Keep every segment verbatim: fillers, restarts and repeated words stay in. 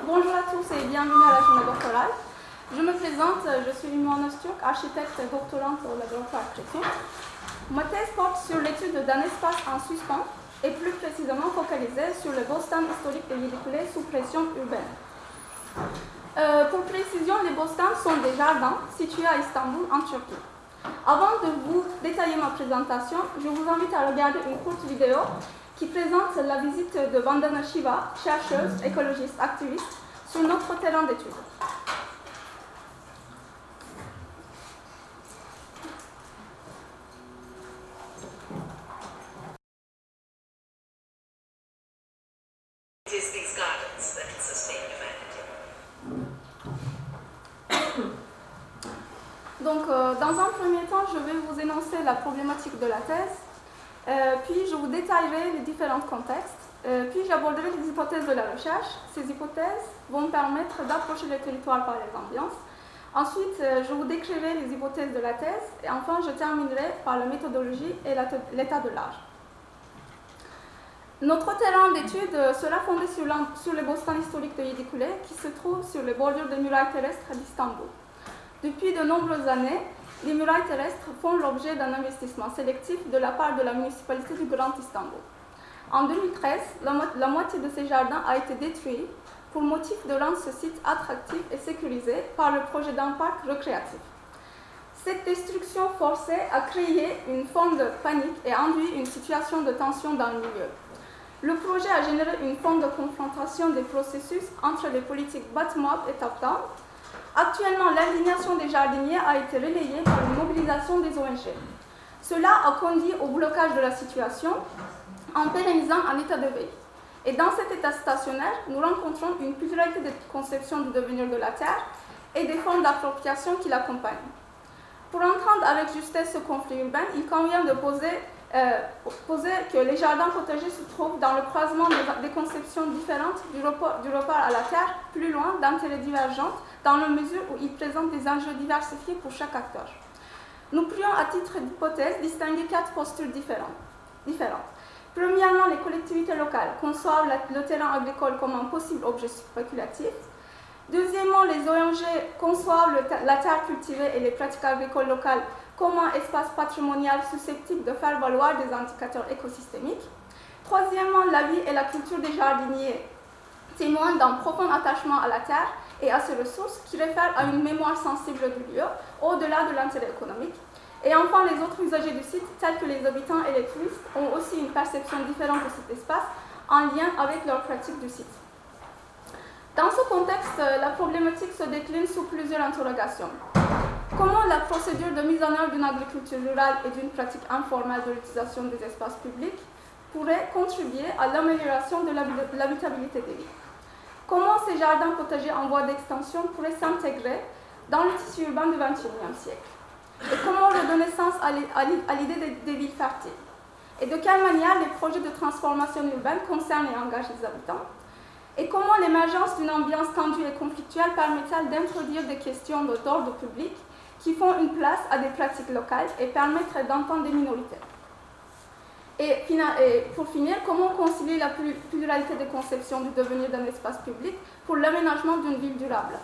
Bonjour à tous et bienvenue à la journée doctorale. Je me présente, je suis Limouane Öztürk, architecte doctorante au laboratoire Chrétien. Ma thèse porte sur l'étude d'un espace en suspens et plus précisément focalisée sur le bostan historique de Yedikule sous pression urbaine. Euh, pour précision, les bostans sont des jardins situés à Istanbul, en Turquie. Avant de vous détailler ma présentation, je vous invite à regarder une courte vidéo qui présente la visite de Vandana Shiva, chercheuse, écologiste, activiste, sur notre terrain d'études. It is these gardens that sustain humanity. Donc, euh, dans un premier temps, je vais vous énoncer la problématique de la thèse, euh, puis je vous détaillerai les différents contextes, euh, puis j'aborderai les hypothèses de la recherche. Ces hypothèses vont permettre d'approcher le territoire par les ambiances. Ensuite, euh, je vous décrirai les hypothèses de la thèse, et enfin, je terminerai par la méthodologie et l'état de l'art. Notre terrain d'étude sera fondé sur, sur le bostan historique de Yedikule, qui se trouve sur les bordures des murailles terrestres d'Istanbul. Depuis de nombreuses années, les murailles terrestres font l'objet d'un investissement sélectif de la part de la municipalité du Grand Istanbul. En deux mille treize, la, mo la moitié de ces jardins a été détruite pour motif de rendre ce site attractif et sécurisé par le projet d'un parc récréatif. Cette destruction forcée a créé une forme de panique et induit une situation de tension dans le milieu. Le projet a généré une forme de confrontation des processus entre les politiques bottom-up et top-down. Actuellement, l'indignation des jardiniers a été relayée par une mobilisation des O N G. Cela a conduit au blocage de la situation en pérennisant un état de veille. Et dans cet état stationnaire, nous rencontrons une pluralité de conceptions du devenir de la Terre et des formes d'appropriation qui l'accompagnent. Pour entendre avec justesse ce conflit urbain, il convient de poser, euh, poser que les jardins potagers se trouvent dans le croisement des, des conceptions différentes du report, du report à la Terre, plus loin, d'intérêts divergents, dans la mesure où ils présentent des enjeux diversifiés pour chaque acteur. Nous pourrions, à titre d'hypothèse, distinguer quatre postures différentes. différentes. Premièrement, les collectivités locales conçoivent la, le terrain agricole comme un possible objet spéculatif. Deuxièmement, les O N G conçoivent le, la terre cultivée et les pratiques agricoles locales comme un espace patrimonial susceptible de faire valoir des indicateurs écosystémiques. Troisièmement, la vie et la culture des jardiniers témoignent d'un profond attachement à la terre et à ses ressources qui réfèrent à une mémoire sensible du lieu, au-delà de l'intérêt économique. Et enfin, les autres usagers du site, tels que les habitants et les touristes, ont aussi une perception différente de cet espace en lien avec leur pratique du site. Dans ce contexte, la problématique se décline sous plusieurs interrogations. Comment la procédure de mise en œuvre d'une agriculture rurale et d'une pratique informelle de l'utilisation des espaces publics pourrait contribuer à l'amélioration de l'habitabilité des villes? Comment ces jardins potagers en voie d'extension pourraient s'intégrer dans le tissu urbain du vingt et unième siècle? Et comment redonner sens à l'idée des, des villes fertiles? Et de quelle manière les projets de transformation urbaine concernent et engagent les habitants? Et comment l'émergence d'une ambiance tendue et conflictuelle permet-elle d'introduire des questions d'ordre public qui font une place à des pratiques locales et permettraient d'entendre des minorités? Et pour finir, comment concilier la pluralité de conceptions du devenir d'un espace public pour l'aménagement d'une ville durable?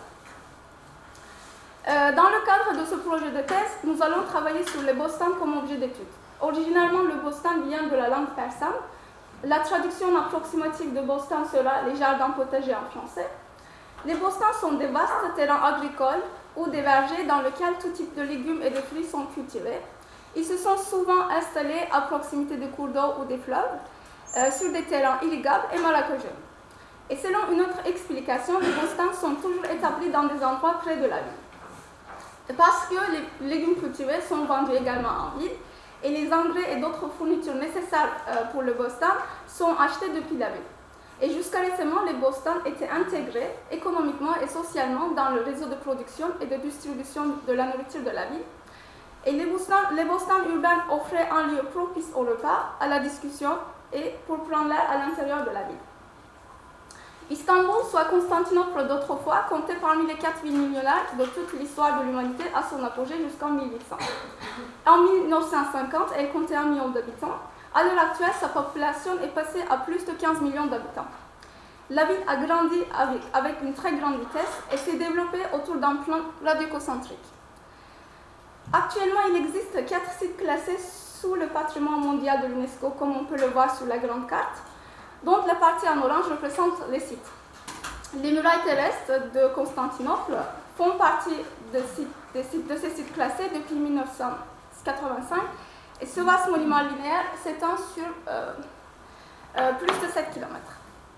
euh, Dans le cadre de ce projet de thèse, nous allons travailler sur les bostans comme objet d'étude. Originalement, le bostan vient de la langue persane. La traduction approximative de bostan sera les jardins potagers en français. Les bostans sont des vastes terrains agricoles ou des vergers dans lesquels tout type de légumes et de fruits sont cultivés. Ils se sont souvent installés à proximité de cours d'eau ou des fleuves, euh, sur des terrains irrigables et marécageux. Et selon une autre explication, les bostans sont toujours établis dans des endroits près de la ville. Parce que les légumes cultivés sont vendus également en ville, et les engrais et d'autres fournitures nécessaires euh, pour le bostan sont achetés depuis la ville. Et jusqu'à récemment, les bostans étaient intégrés économiquement et socialement dans le réseau de production et de distribution de la nourriture de la ville. Et les bostans, les bostans urbains offraient un lieu propice au repas, à la discussion et pour prendre l'air à l'intérieur de la ville. Istanbul, soit Constantinople d'autrefois, comptait parmi les quatre villes millionnaires de toute l'histoire de l'humanité à son apogée jusqu'en mille huit cents. En mille neuf cent cinquante, elle comptait un million d'habitants. À l'heure actuelle, sa population est passée à plus de quinze millions d'habitants. La ville a grandi avec, avec une très grande vitesse et s'est développée autour d'un plan radicocentrique. Actuellement, il existe quatre sites classés sous le patrimoine mondial de l'UNESCO, comme on peut le voir sur la grande carte, dont la partie en orange représente les sites. Les murailles terrestres de Constantinople font partie de, sites, de, sites, de ces sites classés depuis mille neuf cent quatre-vingt-cinq et ce vaste monument linéaire s'étend sur euh, euh, plus de sept kilomètres.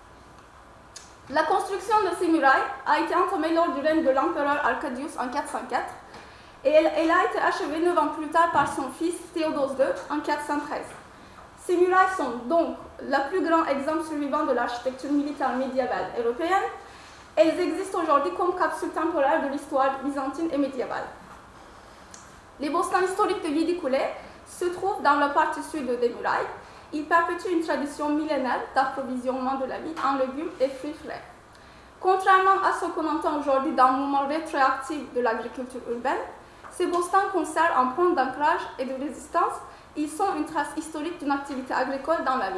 La construction de ces murailles a été entamée lors du règne de l'empereur Arcadius en quatre cent quatre et elle, elle a été achevée neuf ans plus tard par son fils Théodose deux en quatre cent treize. Ces murailles sont donc le plus grand exemple survivant de l'architecture militaire médiévale européenne. Elles existent aujourd'hui comme capsule temporaire de l'histoire byzantine et médiévale. Les bostans historiques de Yedikule se trouvent dans la partie sud des murailles. Ils perpétuent une tradition millénaire d'approvisionnement de la ville en légumes et fruits frais. Contrairement à ce qu'on entend aujourd'hui dans le mouvement rétroactif de l'agriculture urbaine, ces bostans conservent un point d'ancrage et de résistance. Ils sont une trace historique d'une activité agricole dans la ville.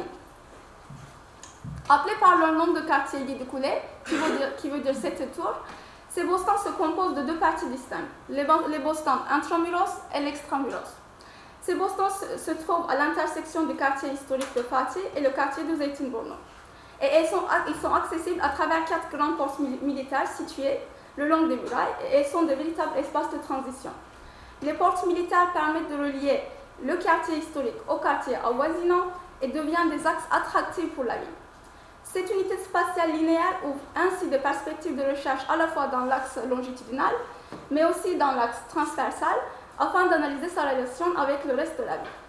Appelés par leur nom de quartier Yedikule, qui veut dire, qui veut dire sept tours, ces bostans se composent de deux parties distinctes, les, les bostans intramuros et l'extramuros. Ces bostans se, se trouvent à l'intersection du quartier historique de Fatih et le quartier de Zeytinburnu. Et ils sont, ils sont accessibles à travers quatre grandes portes militaires situées le long des murailles et elles sont de véritables espaces de transition. Les portes militaires permettent de relier le quartier historique au quartier avoisinant et deviennent des axes attractifs pour la ville. Cette unité spatiale linéaire ouvre ainsi des perspectives de recherche à la fois dans l'axe longitudinal, mais aussi dans l'axe transversal, afin d'analyser sa relation avec le reste de la ville.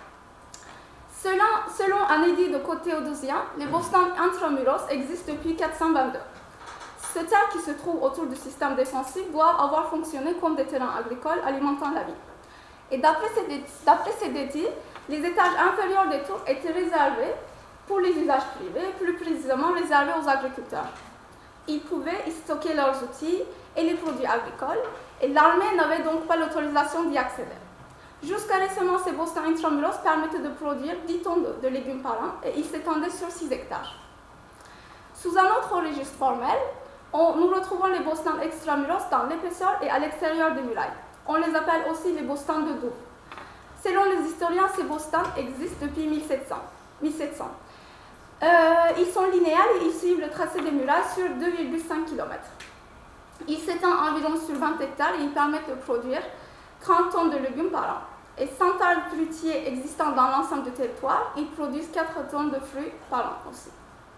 Selon, selon un édit de Code théodosien, les bostans intramuros existent depuis quatre cent vingt-deux. Ces terres qui se trouvent autour du système défensif doivent avoir fonctionné comme des terrains agricoles alimentant la ville. Et d'après ces édits, les étages inférieurs des tours étaient réservés pour les usages privés, plus précisément réservés aux agriculteurs. Ils pouvaient y stocker leurs outils et les produits agricoles, et l'armée n'avait donc pas l'autorisation d'y accéder. Jusqu'à récemment, ces bostans intramuros permettaient de produire dix tonnes de, de légumes par an et ils s'étendaient sur six hectares. Sous un autre registre formel, on, nous retrouvons les bostans extramuros dans l'épaisseur et à l'extérieur des murailles. On les appelle aussi les bostans de douve. Selon les historiens, ces bostans existent depuis mille sept cents. Euh, ils sont linéaires et ils suivent le tracé des murailles sur deux virgule cinq kilomètres. Ils s'étendent environ sur vingt hectares et ils permettent de produire trente tonnes de légumes par an. Et sans arbres fruitiers existants dans l'ensemble du territoire, ils produisent quatre tonnes de fruits par an aussi.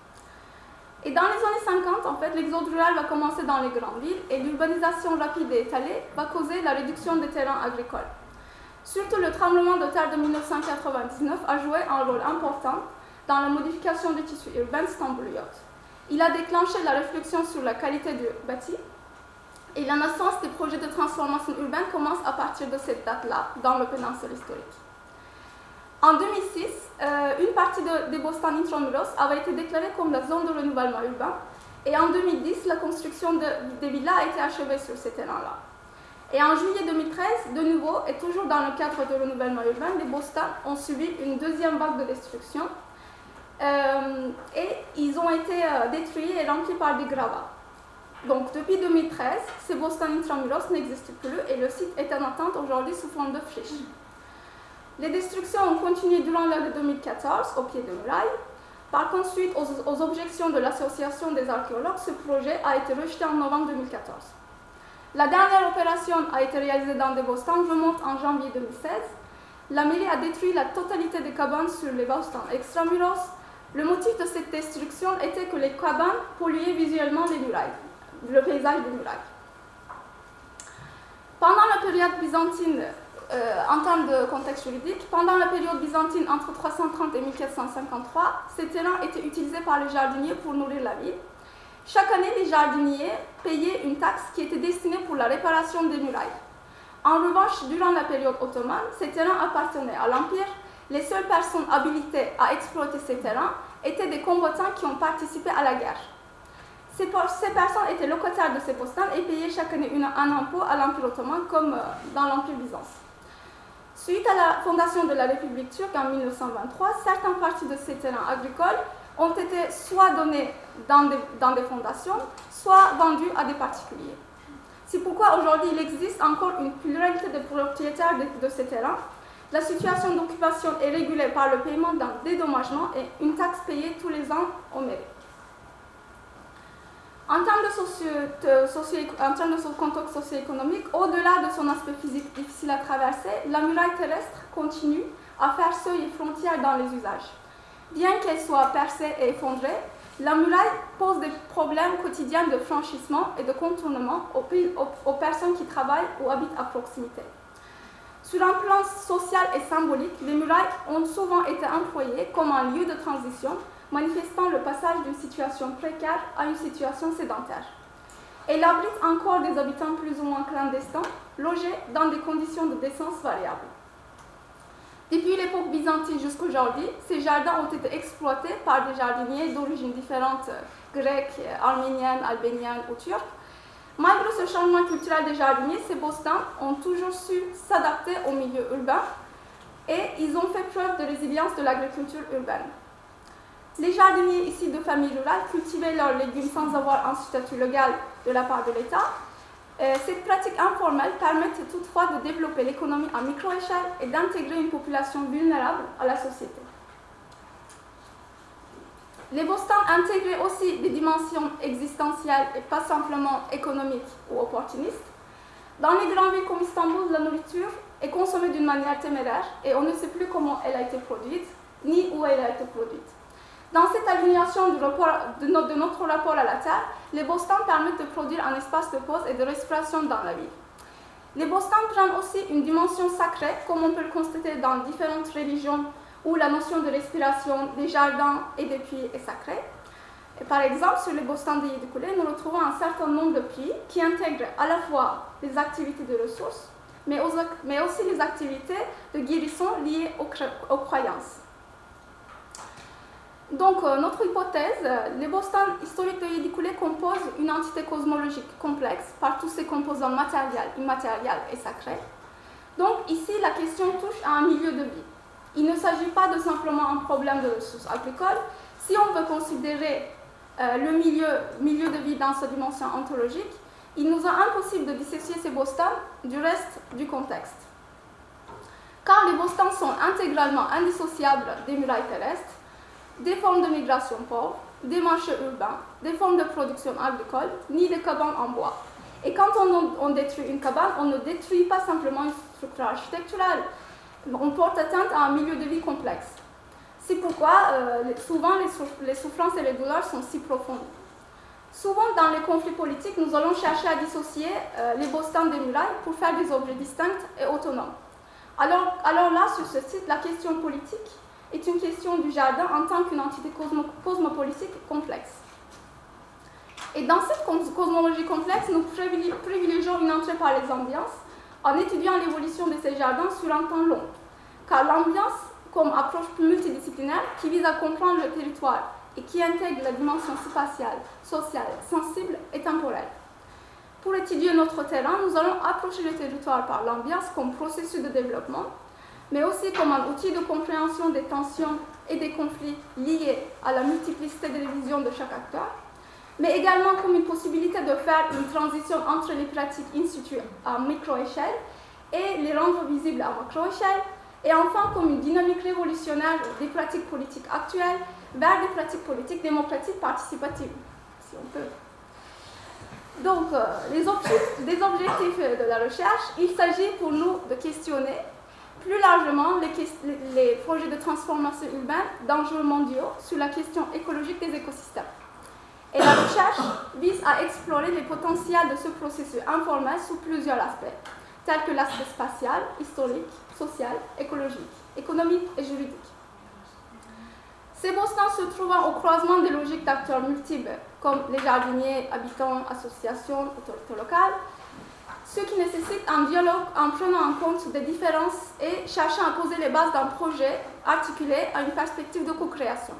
Et dans les années cinquante, en fait, l'exode rural va commencer dans les grandes villes et l'urbanisation rapide et étalée va causer la réduction des terrains agricoles. Surtout le tremblement de terre de mille neuf cent quatre-vingt-dix-neuf a joué un rôle important dans la modification du tissu urbain stambouliote. Il a déclenché la réflexion sur la qualité du bâti et la naissance des projets de transformation urbaine commence à partir de cette date-là dans le péninsule historique. En deux mille six, euh, une partie de, des bostans intramuros avait été déclarée comme la zone de renouvellement urbain et en deux mille dix, la construction de, des villas a été achevée sur ces terrains-là. Et en juillet deux mille treize, de nouveau, et toujours dans le cadre de renouvellement urbain, les bostans ont subi une deuxième vague de destruction euh, et ils ont été euh, détruits et remplis par des gravats. Donc depuis deux mille treize, ces bostans intramuros n'existent plus et le site est en attente aujourd'hui sous forme de friche. Les destructions ont continué durant l'année deux mille quatorze au pied de murailles. Par contre, suite aux, aux objections de l'association des archéologues, ce projet a été rejeté en novembre deux mille quatorze. La dernière opération a été réalisée dans des bostans remonte en janvier deux mille seize. La mairie a détruit la totalité des cabanes sur les bostans extramuros. Le motif de cette destruction était que les cabanes polluaient visuellement les murailles, le paysage des murailles. Pendant la période byzantine, euh, en termes de contexte juridique, pendant la période byzantine entre trois cent trente et mille quatre cent cinquante-trois, ces terrains étaient utilisés par les jardiniers pour nourrir la ville. Chaque année, les jardiniers payaient une taxe qui était destinée pour la réparation des murailles. En revanche, durant la période ottomane, ces terrains appartenaient à l'Empire. Les seules personnes habilitées à exploiter ces terrains étaient des combattants qui ont participé à la guerre. Ces, ces personnes étaient locataires de ces bostans et payaient chaque année une, un impôt à l'Empire ottoman comme euh, dans l'Empire byzantin. Suite à la fondation de la République turque en mille neuf cent vingt-trois, certaines parties de ces terrains agricoles ont été soit donnés dans des, dans des fondations, soit vendus à des particuliers. C'est pourquoi aujourd'hui il existe encore une pluralité de propriétaires de, de ces terrains. La situation d'occupation est régulée par le paiement d'un dédommagement et une taxe payée tous les ans au mairie. En termes de, socio, de, socio, en termes de contexte socio-économique, au-delà de son aspect physique difficile à traverser, la muraille terrestre continue à faire seuil et frontière dans les usages. Bien qu'elle soit percée et effondrée, la muraille pose des problèmes quotidiens de franchissement et de contournement aux, aux, aux personnes qui travaillent ou habitent à proximité. Sur un plan social et symbolique, les murailles ont souvent été employées comme un lieu de transition, manifestant le passage d'une situation précaire à une situation sédentaire. Elle abrite encore des habitants plus ou moins clandestins, logés dans des conditions de décence variables. Depuis l'époque byzantine jusqu'à aujourd'hui, ces jardins ont été exploités par des jardiniers d'origine différente, grecques, arméniennes, albéniennes ou turques. Malgré ce changement culturel des jardiniers, ces bostans ont toujours su s'adapter au milieu urbain et ils ont fait preuve de résilience de l'agriculture urbaine. Les jardiniers ici de familles rurales cultivaient leurs légumes sans avoir un statut légal de la part de l'État. Cette pratique informelle permet toutefois de développer l'économie à micro-échelle et d'intégrer une population vulnérable à la société. Les bostans intégraient aussi des dimensions existentielles et pas simplement économiques ou opportunistes. Dans les grandes villes comme Istanbul, la nourriture est consommée d'une manière téméraire et on ne sait plus comment elle a été produite, ni où elle a été produite. Dans cette alignation de, rapport, de, notre, de notre rapport à la terre, les bostans permettent de produire un espace de pause et de respiration dans la ville. Les bostans prennent aussi une dimension sacrée, comme on peut le constater dans différentes religions où la notion de respiration, des jardins et des puits est sacrée. Et par exemple, sur les bostans de Yedikule, nous retrouvons un certain nombre de puits qui intègrent à la fois les activités de ressources, mais aussi les activités de guérison liées aux, aux croyances. Donc, euh, notre hypothèse, euh, les bostans historiques de Yedikule composent une entité cosmologique complexe par tous ses composants matériels, immatériels et sacrés. Donc, ici, la question touche à un milieu de vie. Il ne s'agit pas de simplement un problème de ressources agricoles. Si on veut considérer euh, le milieu, milieu de vie dans sa dimension ontologique, il nous est impossible de dissocier ces bostans du reste du contexte. Car les bostans sont intégralement indissociables des murailles terrestres, des formes de migration pauvre, des marchés urbains, des formes de production agricole, ni des cabanes en bois. Et quand on, on détruit une cabane, on ne détruit pas simplement une structure architecturale, on porte atteinte à un milieu de vie complexe. C'est pourquoi euh, souvent les, souff les souffrances et les douleurs sont si profondes. Souvent dans les conflits politiques, nous allons chercher à dissocier euh, les bostans des murailles pour faire des objets distincts et autonomes. Alors, alors là, sur ce site, la question politique est une question du jardin en tant qu'une entité cosmo cosmopolitique complexe. Et dans cette cosmologie complexe, nous privilégions une entrée par les ambiances en étudiant l'évolution de ces jardins sur un temps long. Car l'ambiance, comme approche multidisciplinaire qui vise à comprendre le territoire et qui intègre la dimension spatiale, sociale, sensible et temporelle. Pour étudier notre terrain, nous allons approcher le territoire par l'ambiance comme processus de développement, mais aussi comme un outil de compréhension des tensions et des conflits liés à la multiplicité des visions de chaque acteur, mais également comme une possibilité de faire une transition entre les pratiques in situ à micro-échelle et les rendre visibles à macro-échelle, et enfin comme une dynamique révolutionnaire des pratiques politiques actuelles vers des pratiques politiques démocratiques participatives, si on peut. Donc, euh, les objectifs, des objectifs de la recherche, il s'agit pour nous de questionner plus largement les, les projets de transformation urbaine d'enjeux mondiaux sur la question écologique des écosystèmes. Et la recherche vise à explorer les potentiels de ce processus informel sous plusieurs aspects, tels que l'aspect spatial, historique, social, écologique, économique et juridique. Ces bostans se trouvant au croisement des logiques d'acteurs multiples, comme les jardiniers, habitants, associations, autorités locales, ce qui nécessite un dialogue en prenant en compte des différences et cherchant à poser les bases d'un projet articulé à une perspective de co-création.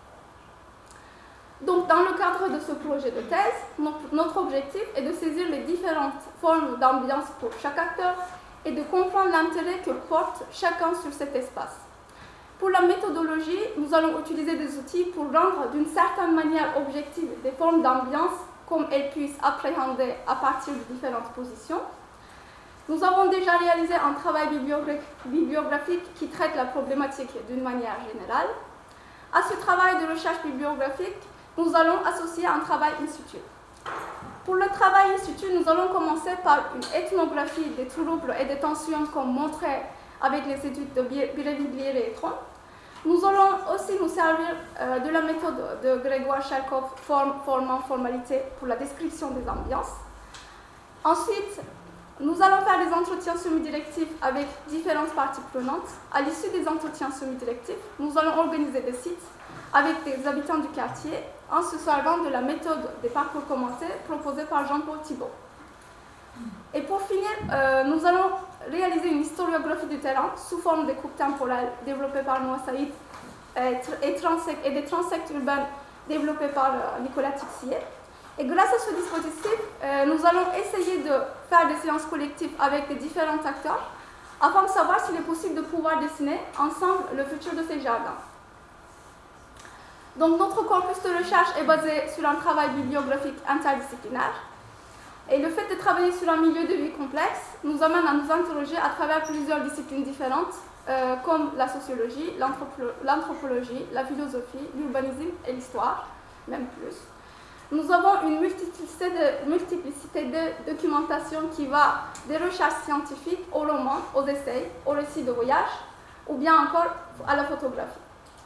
Donc, dans le cadre de ce projet de thèse, notre objectif est de saisir les différentes formes d'ambiance pour chaque acteur et de comprendre l'intérêt que porte chacun sur cet espace. Pour la méthodologie, nous allons utiliser des outils pour rendre d'une certaine manière objective des formes d'ambiance comme elles puissent appréhender à partir de différentes positions. Nous avons déjà réalisé un travail bibliographique qui traite la problématique d'une manière générale. À ce travail de recherche bibliographique, nous allons associer un travail in situ. Pour le travail in situ, nous allons commencer par une ethnographie des troubles et des tensions comme montré avec les études de Birevigliere et Tron. Nous allons aussi nous servir euh, de la méthode de Grégoire Cherkov, forme, formant, formalité, pour la description des ambiances. Ensuite, nous allons faire des entretiens semi-directifs avec différentes parties prenantes. À l'issue des entretiens semi-directifs, nous allons organiser des sites avec des habitants du quartier en se servant de la méthode des parcours commentés proposée par Jean-Paul Thibault. Et pour finir, euh, nous allons réaliser une historiographie du terrain sous forme de coupes temporelles développées par Noah Saïd et, et, et des transects urbains développés par euh, Nicolas Tixier. Et grâce à ce dispositif, euh, nous allons essayer de faire des séances collectives avec les différents acteurs afin de savoir s'il est possible de pouvoir dessiner ensemble le futur de ces jardins. Donc notre corpus de recherche est basé sur un travail bibliographique interdisciplinaire. Et le fait de travailler sur un milieu de vie complexe nous amène à nous interroger à travers plusieurs disciplines différentes, euh, comme la sociologie, l'anthropologie, la philosophie, l'urbanisme et l'histoire, même plus. Nous avons une multiplicité de, multiplicité de documentation qui va des recherches scientifiques aux romans, aux essais, aux récits de voyage, ou bien encore à la photographie.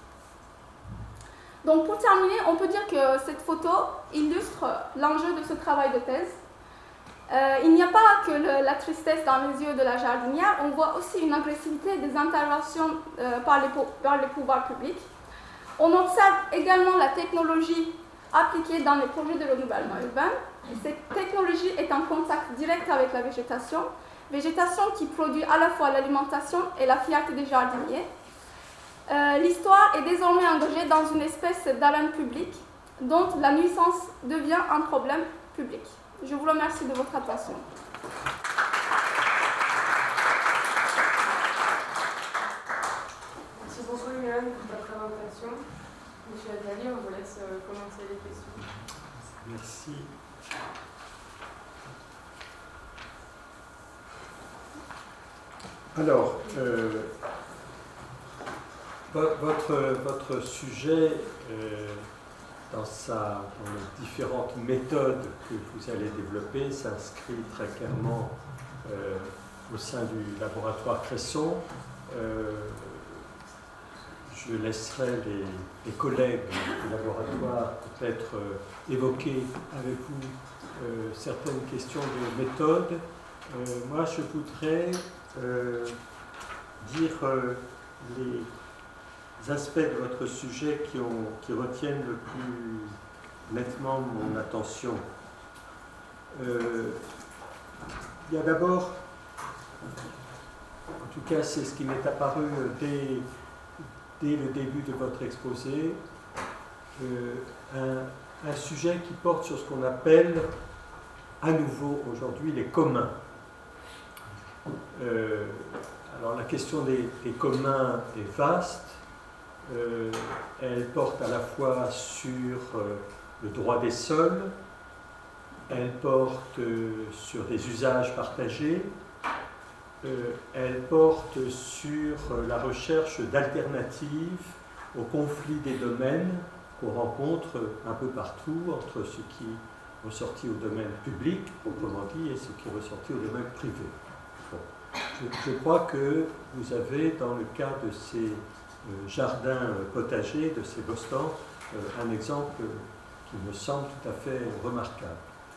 Donc pour terminer, on peut dire que cette photo illustre l'enjeu de ce travail de thèse. Euh, il n'y a pas que le, la tristesse dans les yeux de la jardinière, on voit aussi une agressivité des interventions euh, par, les, par les pouvoirs publics. On observe également la technologie appliquée dans les projets de renouvellement urbain. Et cette technologie est en contact direct avec la végétation, végétation qui produit à la fois l'alimentation et la fierté des jardiniers. Euh, L'histoire est désormais engagée dans une espèce d'arène publique dont la nuisance devient un problème public. Je vous remercie de votre attention. Merci beaucoup, Yoann, pour ta présentation. Monsieur Attali, on vous laisse commencer les questions. Merci. Alors, euh, votre, votre sujet, euh, dans, sa, dans les différentes méthodes que vous allez développer, s'inscrit très clairement euh, au sein du laboratoire Cresson. Euh, je laisserai les, les collègues du laboratoire peut-être euh, évoquer avec vous euh, certaines questions de méthode. Euh, moi, je voudrais euh, dire euh, les aspects de votre sujet qui, ont, qui retiennent le plus nettement mon attention. Euh, il y a d'abord, en tout cas c'est ce qui m'est apparu dès, dès le début de votre exposé, euh, un, un sujet qui porte sur ce qu'on appelle à nouveau aujourd'hui les communs. Euh, alors la question des, des communs est vaste. Euh, elle porte à la fois sur euh, le droit des sols, elle porte euh, sur des usages partagés, euh, elle porte sur euh, la recherche d'alternatives au conflit des domaines qu'on rencontre un peu partout entre ce qui est ressorti au domaine public, proprement dit, et ce qui est ressorti au domaine privé. Bon. Je, je crois que vous avez, dans le cas de ces jardin potager, de ces bostans, euh, un exemple qui me semble tout à fait remarquable.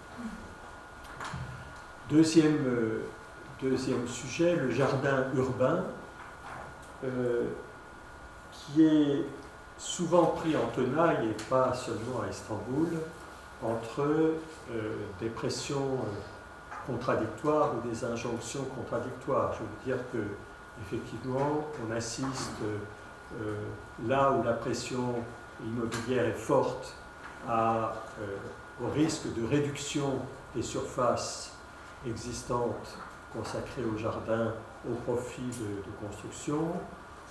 Deuxième, euh, deuxième sujet, le jardin urbain, euh, qui est souvent pris en tenaille, et pas seulement à Istanbul, entre euh, des pressions euh, contradictoires ou des injonctions contradictoires. Je veux dire que, effectivement, on assiste euh, Euh, là où la pression immobilière est forte, à, euh, au risque de réduction des surfaces existantes consacrées au jardin au profit de, de construction,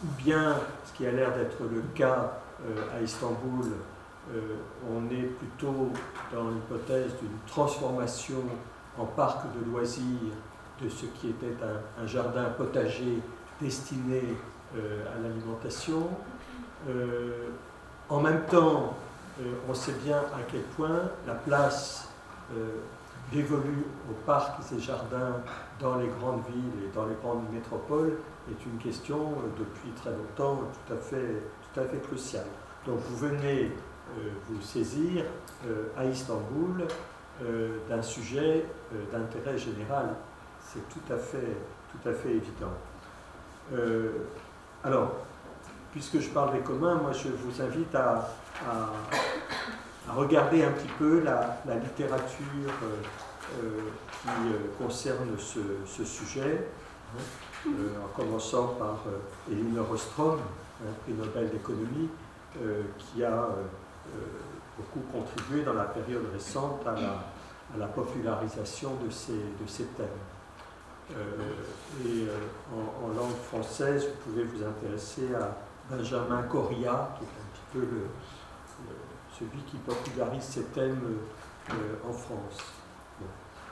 ou bien, ce qui a l'air d'être le cas euh, à Istanbul, euh, on est plutôt dans l'hypothèse d'une transformation en parc de loisirs de ce qui était un, un jardin potager destiné euh, à l'alimentation. Euh, en même temps, euh, on sait bien à quel point la place euh, dévolue aux parcs et jardins dans les grandes villes et dans les grandes métropoles est une question euh, depuis très longtemps tout à fait, tout à fait cruciale. Donc vous venez euh, vous saisir euh, à Istanbul euh, d'un sujet euh, d'intérêt général. C'est tout à fait, tout à fait évident. Euh, alors, puisque je parle des communs, moi je vous invite à, à, à regarder un petit peu la, la littérature euh, euh, qui euh, concerne ce, ce sujet, hein, euh, en commençant par euh, Elinor Ostrom, un prix Nobel d'économie, euh, qui a euh, euh, beaucoup contribué dans la période récente à la, à la popularisation de ces, de ces thèmes. Euh, et euh, en, en langue française, vous pouvez vous intéresser à Benjamin Correa, qui est un petit peu le, le, celui qui popularise ces thèmes euh, en France. Bon.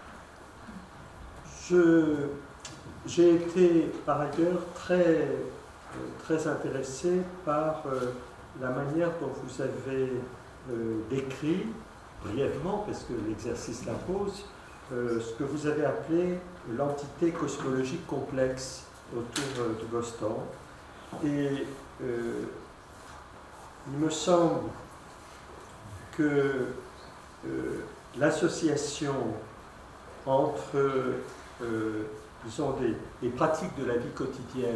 Je, j'ai été par ailleurs très, euh, très intéressé par euh, la manière dont vous avez euh, décrit, brièvement, parce que l'exercice l'impose, euh, ce que vous avez appelé l'entité cosmologique complexe autour euh, de Boston. Et euh, il me semble que euh, l'association entre euh, disons des, des pratiques de la vie quotidienne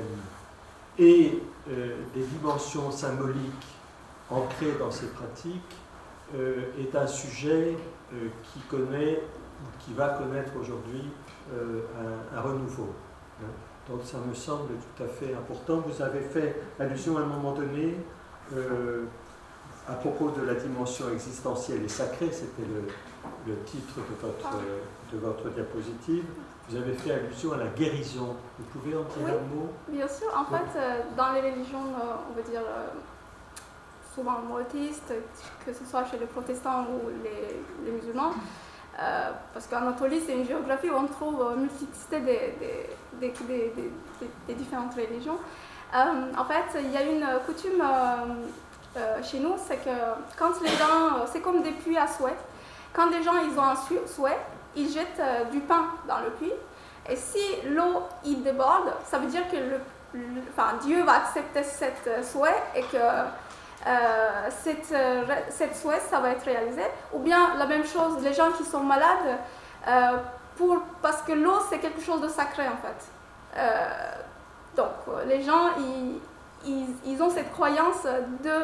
et euh, des dimensions symboliques ancrées dans ces pratiques euh, est un sujet euh, qui connaît, qui va connaître aujourd'hui euh, un, un renouveau. Hein. Donc ça me semble tout à fait important. Vous avez fait allusion à un moment donné euh, à propos de la dimension existentielle et sacrée, c'était le, le titre de votre, de votre diapositive. Vous avez fait allusion à la guérison. Vous pouvez en dire oui, un mot? Bien sûr. En oui. fait, euh, dans les religions, euh, on va dire, euh, souvent monothéistes, que ce soit chez les protestants ou les, les musulmans, euh, parce qu'Anatolie, c'est une géographie où on trouve une multiplicité des, des, des, des, des, des différentes religions. Euh, en fait, il y a une coutume euh, euh, chez nous, c'est que quand les gens, c'est comme des puits à souhait, quand les gens ils ont un souhait, ils jettent euh, du pain dans le puits, et si l'eau il déborde, ça veut dire que le, le, enfin, Dieu va accepter cette euh, souhait et que euh, cette, euh, cette souhait ça va être réalisé. Ou bien la même chose, les gens qui sont malades, euh, pour, parce que l'eau c'est quelque chose de sacré en fait. Euh, donc les gens ils, ils, ils ont cette croyance de,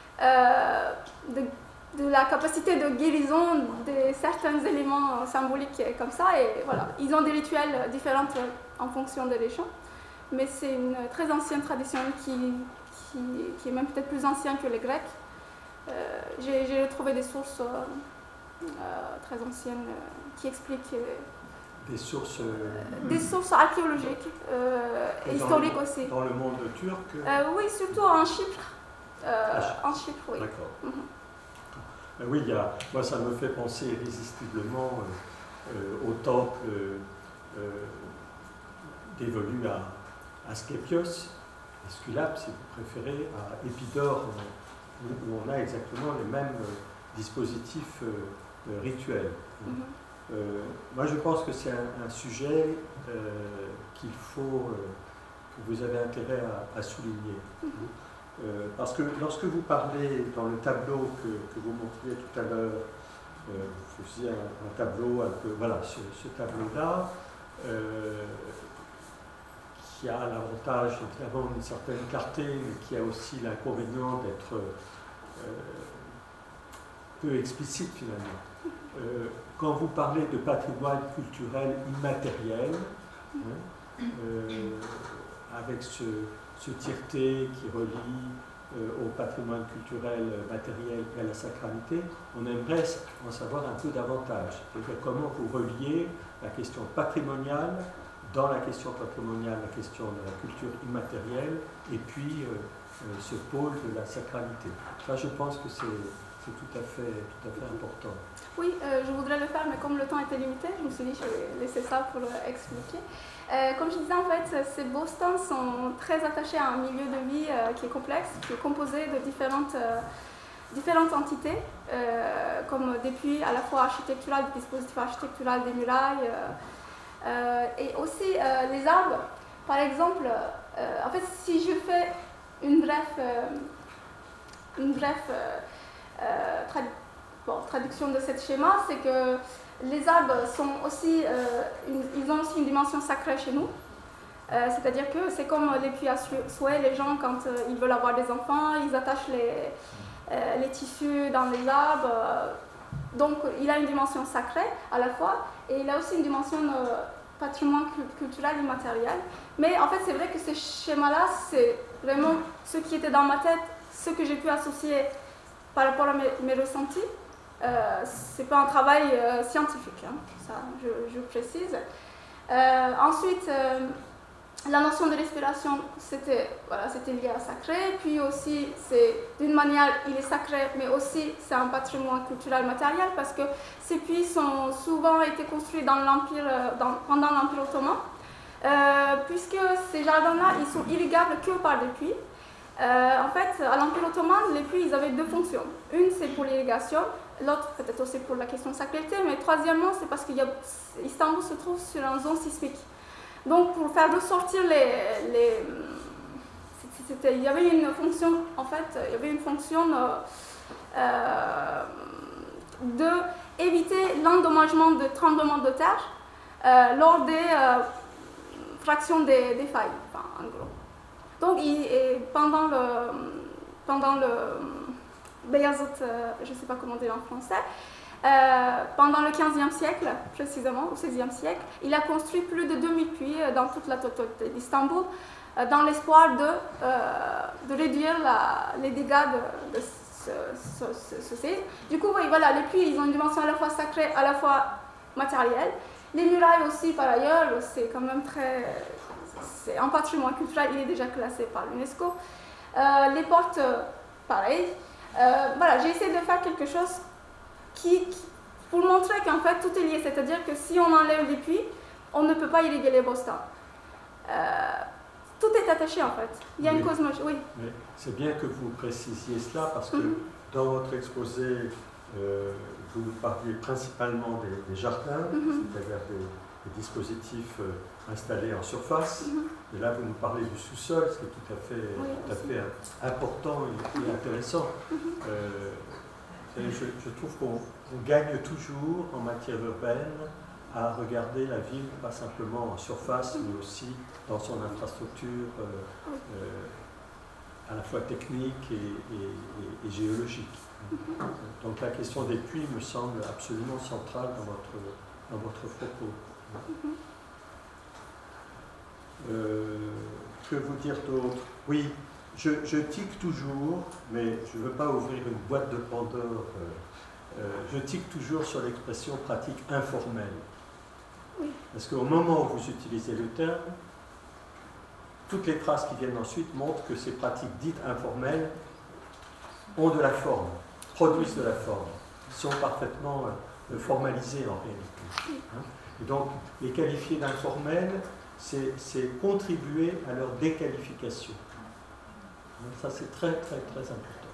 euh, de de la capacité de guérison de certains éléments symboliques comme ça, et voilà, ils ont des rituels différents en fonction des régions, mais c'est une très ancienne tradition qui, qui, qui est même peut-être plus ancienne que les Grecs. Euh, j'ai, j'ai retrouvé des sources euh, euh, très anciennes euh, qui expliquent... Euh, des sources... Euh, des sources archéologiques euh, et historiques le, aussi. Dans le monde turc euh, Oui, surtout en Chypre. Euh, ah, en Chypre, oui. D'accord. Mm-hmm. Oui, il y a, moi ça me fait penser irrésistiblement euh, euh, au temple euh, dévolu à Asclépios, Esculape si vous préférez, à Épidore, où, où on a exactement les mêmes euh, dispositifs euh, rituels. Mm-hmm. Euh, moi je pense que c'est un, un sujet euh, qu'il faut, euh, que vous avez intérêt à, à souligner. Mm-hmm. Euh, parce que lorsque vous parlez dans le tableau que, que vous montriez tout à l'heure, euh, vous faisiez un, un tableau un peu, voilà, ce, ce tableau-là, euh, qui a l'avantage évidemment d'une certaine clarté, mais qui a aussi l'inconvénient d'être euh, peu explicite finalement. Euh, quand vous parlez de patrimoine culturel immatériel, hein, euh, avec ce ce tireté qui relie euh, au patrimoine culturel matériel et à la sacralité, on aimerait en savoir un peu davantage. C'est-à-dire comment vous reliez la question patrimoniale dans la question patrimoniale, la question de la culture immatérielle, et puis euh, euh, ce pôle de la sacralité. Ça, je pense que c'est tout à fait, tout à fait important. Oui, euh, je voudrais le faire, mais comme le temps était limité, je me suis dit que je vais laisser ça pour euh, expliquer. Euh, comme je disais, en fait, ces Bostons sont très attachés à un milieu de vie euh, qui est complexe, qui est composé de différentes, euh, différentes entités, euh, comme des puits à la fois architecturales, des dispositifs architecturaux, des murailles, euh, euh, et aussi euh, les arbres. Par exemple, euh, en fait, si je fais une brève, euh, une brève euh, euh, trad bon, traduction de ce schéma, c'est que les arbres sont aussi, euh, une, ils ont aussi une dimension sacrée chez nous. Euh, C'est-à-dire que c'est comme les puits à souhait, les gens quand euh, ils veulent avoir des enfants, ils attachent les, euh, les tissus dans les arbres. Euh, donc il a une dimension sacrée à la fois, et il a aussi une dimension euh, patrimoine culturel immatériel. Mais en fait c'est vrai que ce schéma-là, c'est vraiment ce qui était dans ma tête, ce que j'ai pu associer par rapport à mes, mes ressentis. Euh, c'est pas un travail euh, scientifique, hein, ça je, je précise. Euh, ensuite, euh, la notion de respiration, c'était voilà, c'était lié à sacré, puis aussi, c'est d'une manière, il est sacré, mais aussi c'est un patrimoine culturel matériel parce que ces puits sont souvent été construits dans l'empire, dans, pendant l'Empire ottoman, euh, puisque ces jardins-là, ils sont irrigables que par des puits. Euh, en fait, à l'Empire ottoman, les puits, ils avaient deux fonctions. Une, c'est pour l'irrigation, l'autre, peut-être aussi pour la question de sacralité, mais troisièmement, c'est parce qu'Istanbul se trouve sur une zone sismique. Donc, pour faire ressortir les... les c'était, il y avait une fonction, en fait, il y avait une fonction euh, euh, d'éviter l'endommagement de tremblements de terre euh, lors des euh, fractions des, des failles, enfin, en gros. Donc, il, et pendant le, pendant le Beyazıt, euh, je ne sais pas comment dire en français, euh, pendant le quinzième siècle, précisément, au seizième siècle, il a construit plus de deux mille puits dans toute la totalité d'Istanbul, euh, dans l'espoir de, euh, de réduire la, les dégâts de, de ce, ce, ce, ce séisme. Du coup, oui, voilà, les puits, ils ont une dimension à la fois sacrée, à la fois matérielle. Les murailles aussi, par ailleurs, c'est quand même très... C'est un patrimoine culturel, il est déjà classé par l'UNESCO. Euh, les portes, euh, pareil. Euh, voilà, j'ai essayé de faire quelque chose qui, qui, pour montrer qu'en fait tout est lié, c'est-à-dire que si on enlève les puits, on ne peut pas irriguer les Bostons. Euh, tout est attaché en fait. Il y a mais, une cosmologie, oui. Mais c'est bien que vous précisiez cela parce que mm-hmm. dans votre exposé, euh, vous nous parliez principalement des, des jardins, mm-hmm. c'est-à-dire des, des dispositifs euh, installés en surface. Mm-hmm. Et là, vous nous parlez du sous-sol, ce qui est tout à fait, oui, tout à fait important et, et intéressant. Mm-hmm. euh, je, je trouve qu'on gagne toujours en matière urbaine à regarder la ville, pas simplement en surface, mm-hmm. mais aussi dans son infrastructure euh, euh, à la fois technique et, et, et, et géologique. Mm-hmm. Donc la question des puits me semble absolument centrale dans votre, dans votre propos. Mm-hmm. Euh, que vous dire d'autre? Oui, je, je tique toujours, mais je ne veux pas ouvrir une boîte de Pandore. Euh, euh, je tique toujours sur l'expression pratique informelle. Oui. Parce qu'au moment où vous utilisez le terme, toutes les traces qui viennent ensuite montrent que ces pratiques dites informelles ont de la forme, produisent de la forme, sont parfaitement euh, formalisées en réalité. Hein? Et donc, les qualifier d'informels, c'est contribuer à leur déqualification. Ça, c'est très, très, très important.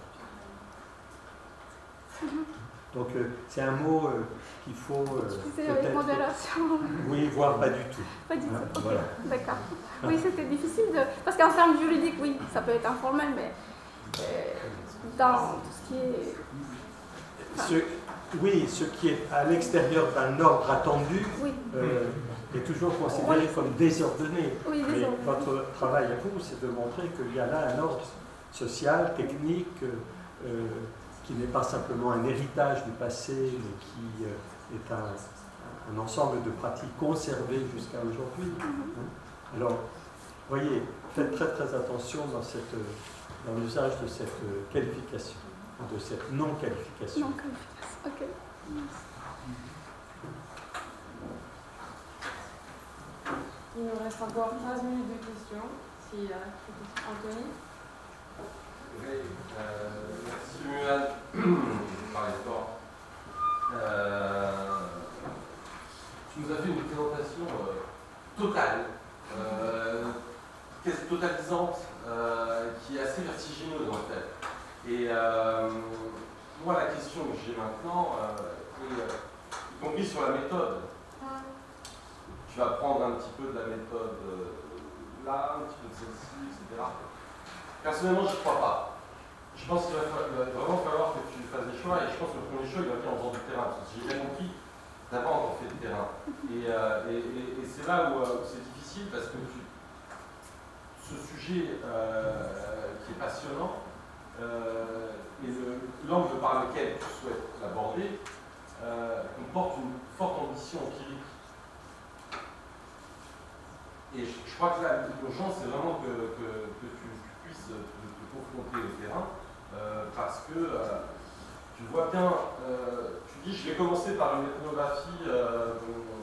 Mm-hmm. Donc, euh, c'est un mot euh, qu'il faut euh, peut-être... modération. Oui, voire pas du tout. Pas du hein, tout, okay. Voilà. D'accord. Oui, c'était difficile de... Parce qu'en termes juridiques, oui, ça peut être informel, mais euh, dans tout ce qui est... Enfin... Ce, oui, ce qui est à l'extérieur d'un ordre attendu, oui. euh, est toujours considéré oui. comme désordonné. Oui, mais votre travail à vous, c'est de montrer qu'il y a là un ordre social, technique, euh, qui n'est pas simplement un héritage du passé, mais qui euh, est un, un ensemble de pratiques conservées jusqu'à aujourd'hui. Mm-hmm. Alors, voyez, faites très très attention dans, cette, dans l'usage de cette qualification, de cette non-qualification. Non-qualification, ok. Yes. Il nous reste encore quinze minutes de questions. Si euh, Anthony. Oui, euh, merci Mulan par l'effort. Euh, tu nous as fait une présentation euh, totale, euh, quasi totalisante, euh, qui est assez vertigineuse en fait. Et euh, moi, la question que j'ai maintenant, euh, est, euh, y compris sur la méthode, tu vas prendre un petit peu de la méthode euh, là, un petit peu de celle-ci, et cetera. Personnellement, je ne crois pas. Je pense qu'il va, va vraiment falloir que tu fasses des choix, et je pense que le premier choix, il va venir en faisant du terrain. Parce que si j'ai bien compris, tu n'as pas encore fait de terrain. Et, euh, et, et, et c'est là où, où c'est difficile, parce que tu, ce sujet euh, qui est passionnant, euh, et l'angle par lequel tu souhaites l'aborder, euh, comporte une forte ambition empirique. Et je, je crois que là, l'urgence, c'est vraiment que, que, que tu, tu puisses te, te confronter au terrain, euh, parce que euh, tu vois bien, euh, tu dis, je vais commencer par une ethnographie, euh,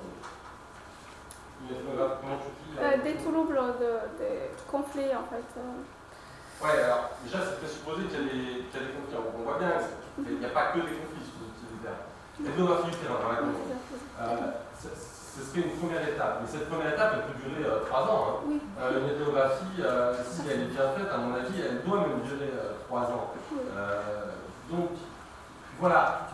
une ethnographie, comment tu dis euh, Des troubles, de, des conflits en fait. Ouais, alors déjà, c'est présupposé qu'il y, qu'il y a des conflits. On voit bien qu'il n'y a pas que des conflits sur ce type de terrain. Ethnographie du terrain, par exemple. Euh, ce serait une première étape. Mais cette première étape, elle peut durer euh, trois ans. Hein. Oui. Euh, une ethnographie, euh, si elle est bien faite, à mon avis, elle doit même durer euh, trois ans. Euh, donc, voilà.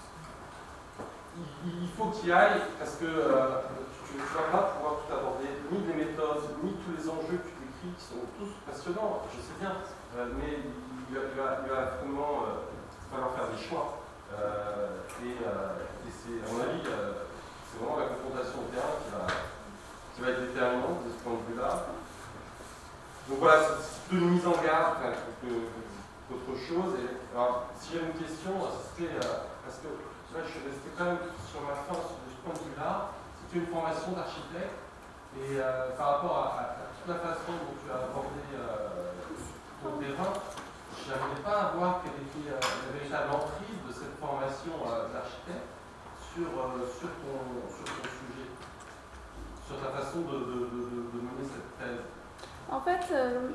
Il, il faut qu'il y aille, parce que euh, tu ne vas pas pouvoir tout aborder, ni les méthodes, ni tous les enjeux que tu décris, qui sont tous passionnants, je sais bien, euh, mais il va, il va, il va vraiment euh, falloir faire des choix. Euh, et euh, et c'est, à mon avis, euh, c'est vraiment la confrontation au terrain qui va, qui va être déterminante de ce point de vue-là. Donc voilà, c'est plutôt une mise en garde enfin, qu'autre chose. Et, alors, si j'avais une question, c'était euh, parce que là, je suis resté quand même sur ma fin de ce point de vue-là. C'était une formation d'architecte. Et euh, par rapport à, à, à toute la façon dont tu as abordé euh, ton terrain, je n'arrivais pas à voir quelle était euh, la véritable emprise de cette formation euh, d'architecte. Sur, euh, sur, ton, sur ton sujet, sur ta façon de, de, de, de mener cette thèse. En fait, euh,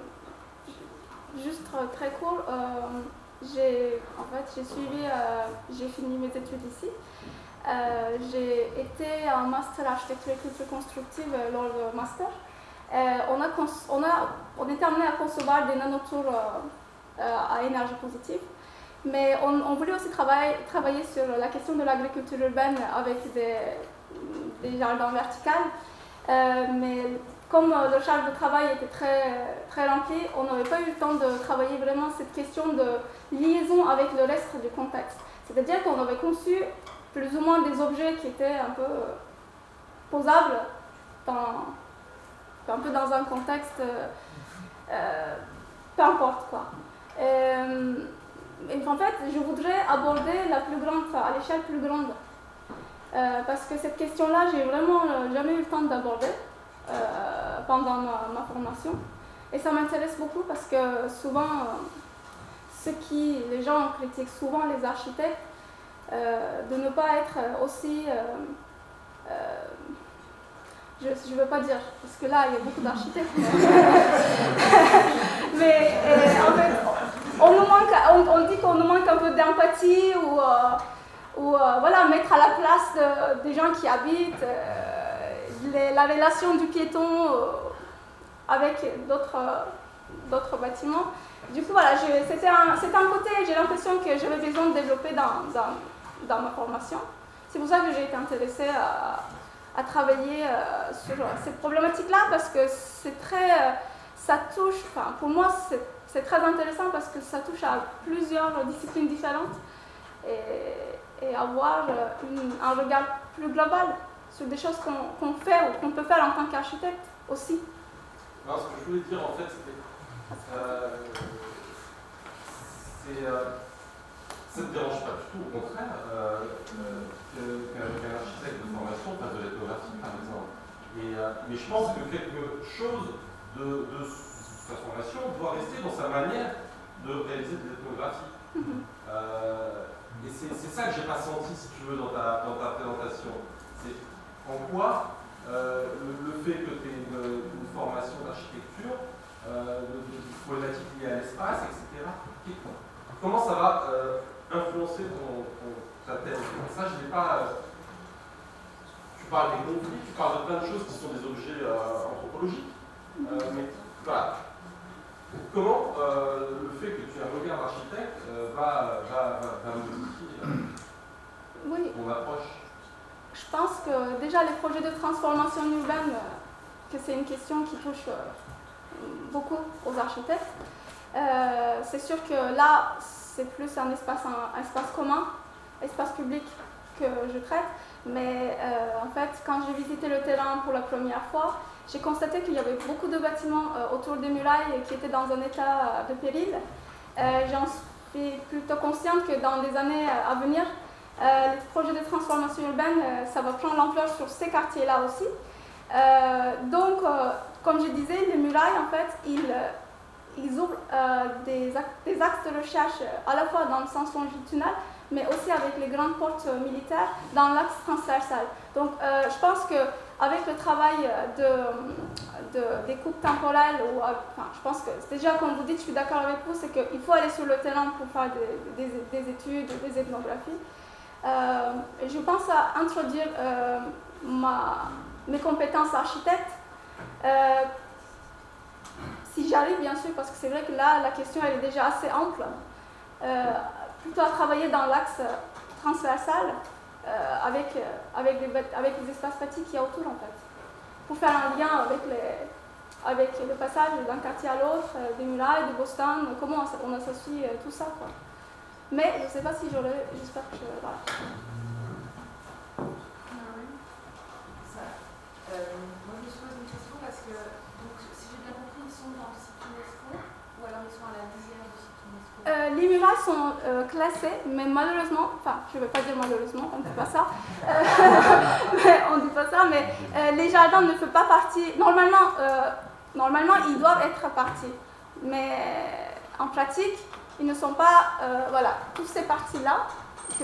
juste très court, euh, j'ai en fait, j'ai suivi, euh, j'ai fini mes études ici. Euh, j'ai été en master architecture et culture constructive lors du master. Euh, on, a on, a, on est amené à concevoir des nanotours euh, euh, à énergie positive. Mais on, on voulait aussi travailler, travailler sur la question de l'agriculture urbaine avec des, des jardins verticaux. Euh, mais comme le charge de travail était très, très rempli, on n'avait pas eu le temps de travailler vraiment cette question de liaison avec le reste du contexte. C'est-à-dire qu'on avait conçu plus ou moins des objets qui étaient un peu posables, dans, un peu dans un contexte, euh, peu importe quoi. Et, Et en fait, je voudrais aborder la plus grande, enfin, à l'échelle plus grande. Euh, parce que cette question-là, j'ai vraiment euh, jamais eu le temps d'aborder euh, pendant ma, ma formation. Et ça m'intéresse beaucoup parce que souvent, euh, ce qui, les gens critiquent souvent les architectes, euh, de ne pas être aussi... Euh, euh, je ne veux pas dire, parce que là, il y a beaucoup d'architectes. Mais euh, en fait, on, nous manque, on, on dit qu'on nous manque un peu d'empathie ou, euh, ou euh, voilà, mettre à la place de, des gens qui habitent, euh, les, la relation du piéton euh, avec d'autres, euh, d'autres bâtiments. Du coup, voilà, c'était un, c'était un côté, j'ai l'impression que j'avais besoin de développer dans, dans, dans ma formation. C'est pour ça que j'ai été intéressée à, à travailler euh, sur cette problématique-là, parce que c'est très, euh, ça touche, enfin, pour moi, c'est, c'est très intéressant parce que ça touche à plusieurs disciplines différentes et, et avoir une, un regard plus global sur des choses qu'on, qu'on fait ou qu'on peut faire en tant qu'architecte aussi. Non, ce que je voulais dire, en fait, c'était... Euh, c'est, euh, ça ne te dérange pas du tout, au contraire, euh, euh, qu'un architecte de formation fasse de l'ethnographie, par exemple. Et, euh, mais je pense que quelque chose de, de sa formation doit rester dans sa manière de réaliser de l'ethnographie. Euh, et c'est, c'est ça que j'ai pas senti, si tu veux, dans ta, dans ta présentation. C'est en quoi euh, le, le fait que tu aies une, une formation d'architecture, euh, de, de, de problématiques liées à l'espace, et cetera. Comment ça va euh, influencer ton, ton, ta thèse? Ça, je n'ai pas. Euh, tu parles des conflits, tu parles de plein de choses qui sont des objets euh, anthropologiques, euh, mais voilà. Comment euh, le fait que tu aies un regard d'architecte euh, va, va, va, va modifier euh, oui. ton approche? Je pense que déjà les projets de transformation urbaine, que c'est une question qui touche beaucoup aux architectes. Euh, c'est sûr que là, c'est plus un espace, un, un espace commun, espace public que je traite. Mais euh, en fait, quand j'ai visité le terrain pour la première fois, j'ai constaté qu'il y avait beaucoup de bâtiments euh, autour des murailles qui étaient dans un état de péril. Euh, j'en suis plutôt consciente que dans les années à venir, Euh, les projets de transformation urbaine, euh, ça va prendre l'ampleur sur ces quartiers-là aussi. Euh, donc, euh, comme je disais, les murailles, en fait, ils, euh, ils ouvrent euh, des, des axes de recherche à la fois dans le sens longitudinal, mais aussi avec les grandes portes militaires dans l'axe transversal. Donc, euh, je pense qu'avec le travail de, de, des coupes temporelles, ou, enfin, je pense que déjà, comme vous dites, je suis d'accord avec vous, c'est qu'il faut aller sur le terrain pour faire des, des, des études, des ethnographies. Euh, je pense à introduire euh, ma, mes compétences d'architecte, euh, si j'arrive bien sûr, parce que c'est vrai que là la question elle est déjà assez ample, euh, plutôt à travailler dans l'axe transversal euh, avec, avec, les, avec les espaces bâtis qu'il y a autour en fait, pour faire un lien avec, les, avec le passage d'un quartier à l'autre, des murailles, des Boston, comment on, on associe tout ça quoi. Mais je ne sais pas si j'aurais, j'espère que je... Voilà. Ah oui. Ça, euh, moi je me suis posé une question parce que, donc, si j'ai bien compris, ils sont dans le site UNESCO ou alors ils sont à la lisière du site UNESCO? euh, Les murailles sont euh, classées, mais malheureusement, enfin je ne vais pas dire malheureusement, on ne dit pas ça, euh, mais on ne dit pas ça, mais euh, les jardins ne font pas partie, normalement, euh, normalement ils doivent être partis, mais en pratique, ils ne sont pas, euh, voilà, toutes ces parties-là, que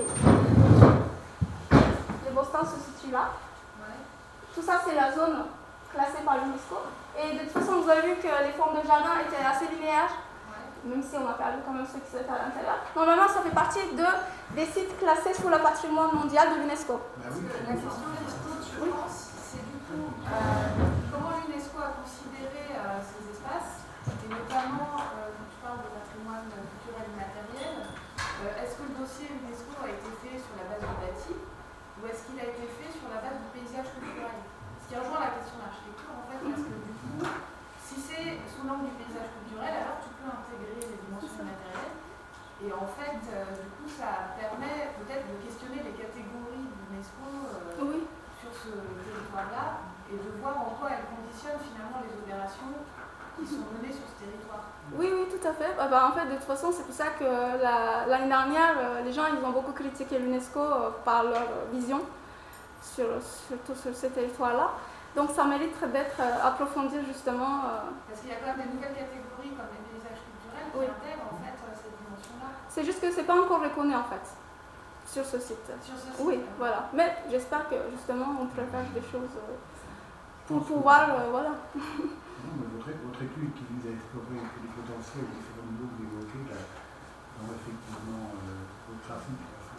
les Boston se situent là. Ouais. Tout ça, c'est la zone classée par l'UNESCO. Et de toute façon, vous avez vu que les formes de jardin étaient assez linéaires, ouais. Même si on a perdu quand même ceux qui étaient à l'intérieur. Normalement, ça fait partie de, des sites classés sous le patrimoine mondial de l'UNESCO. Parce que la question de l'UNESCO, je oui. pense, c'est du coup euh, comment l'UNESCO a considéré euh, ces espaces, et notamment, euh, quand tu parles de patrimoine culturel immatériel, euh, est-ce que le dossier UNESCO a été fait sur la base du bâti ou est-ce qu'il a été fait sur la base du paysage culturel? Ce qui rejoint la question de l'architecture en fait, parce que du coup, si c'est sous l'angle du paysage culturel, alors tu peux intégrer les dimensions immatérielles. Et en fait, euh, du coup, ça permet peut-être de questionner les catégories de l'UNESCO euh, oui. sur ce territoire-là et de voir en quoi elles conditionnent finalement les opérations qui sont menées sur ce territoire. Oui, oui, tout à fait. Ah bah, en fait, de toute façon, c'est pour ça que la, l'année dernière, euh, les gens ils ont beaucoup critiqué l'UNESCO euh, par leur vision, sur, surtout sur ces territoires-là. Donc ça mérite d'être euh, approfondi justement. Euh... Parce qu'il y a quand même des nouvelles catégories comme les paysages culturels qui oui. intègrent en fait euh, cette dimension-là. C'est juste que c'est pas encore reconnu en fait, sur ce site. Sur ce site oui, hein. Voilà. Mais j'espère que justement on pourrait faire des choses euh, pour pouvoir, euh, voilà. Non, mais votre, votre étude qui vise à explorer les potentiels des phénomènes que vous évoquez, là, dans effectivement euh, le trafic, euh,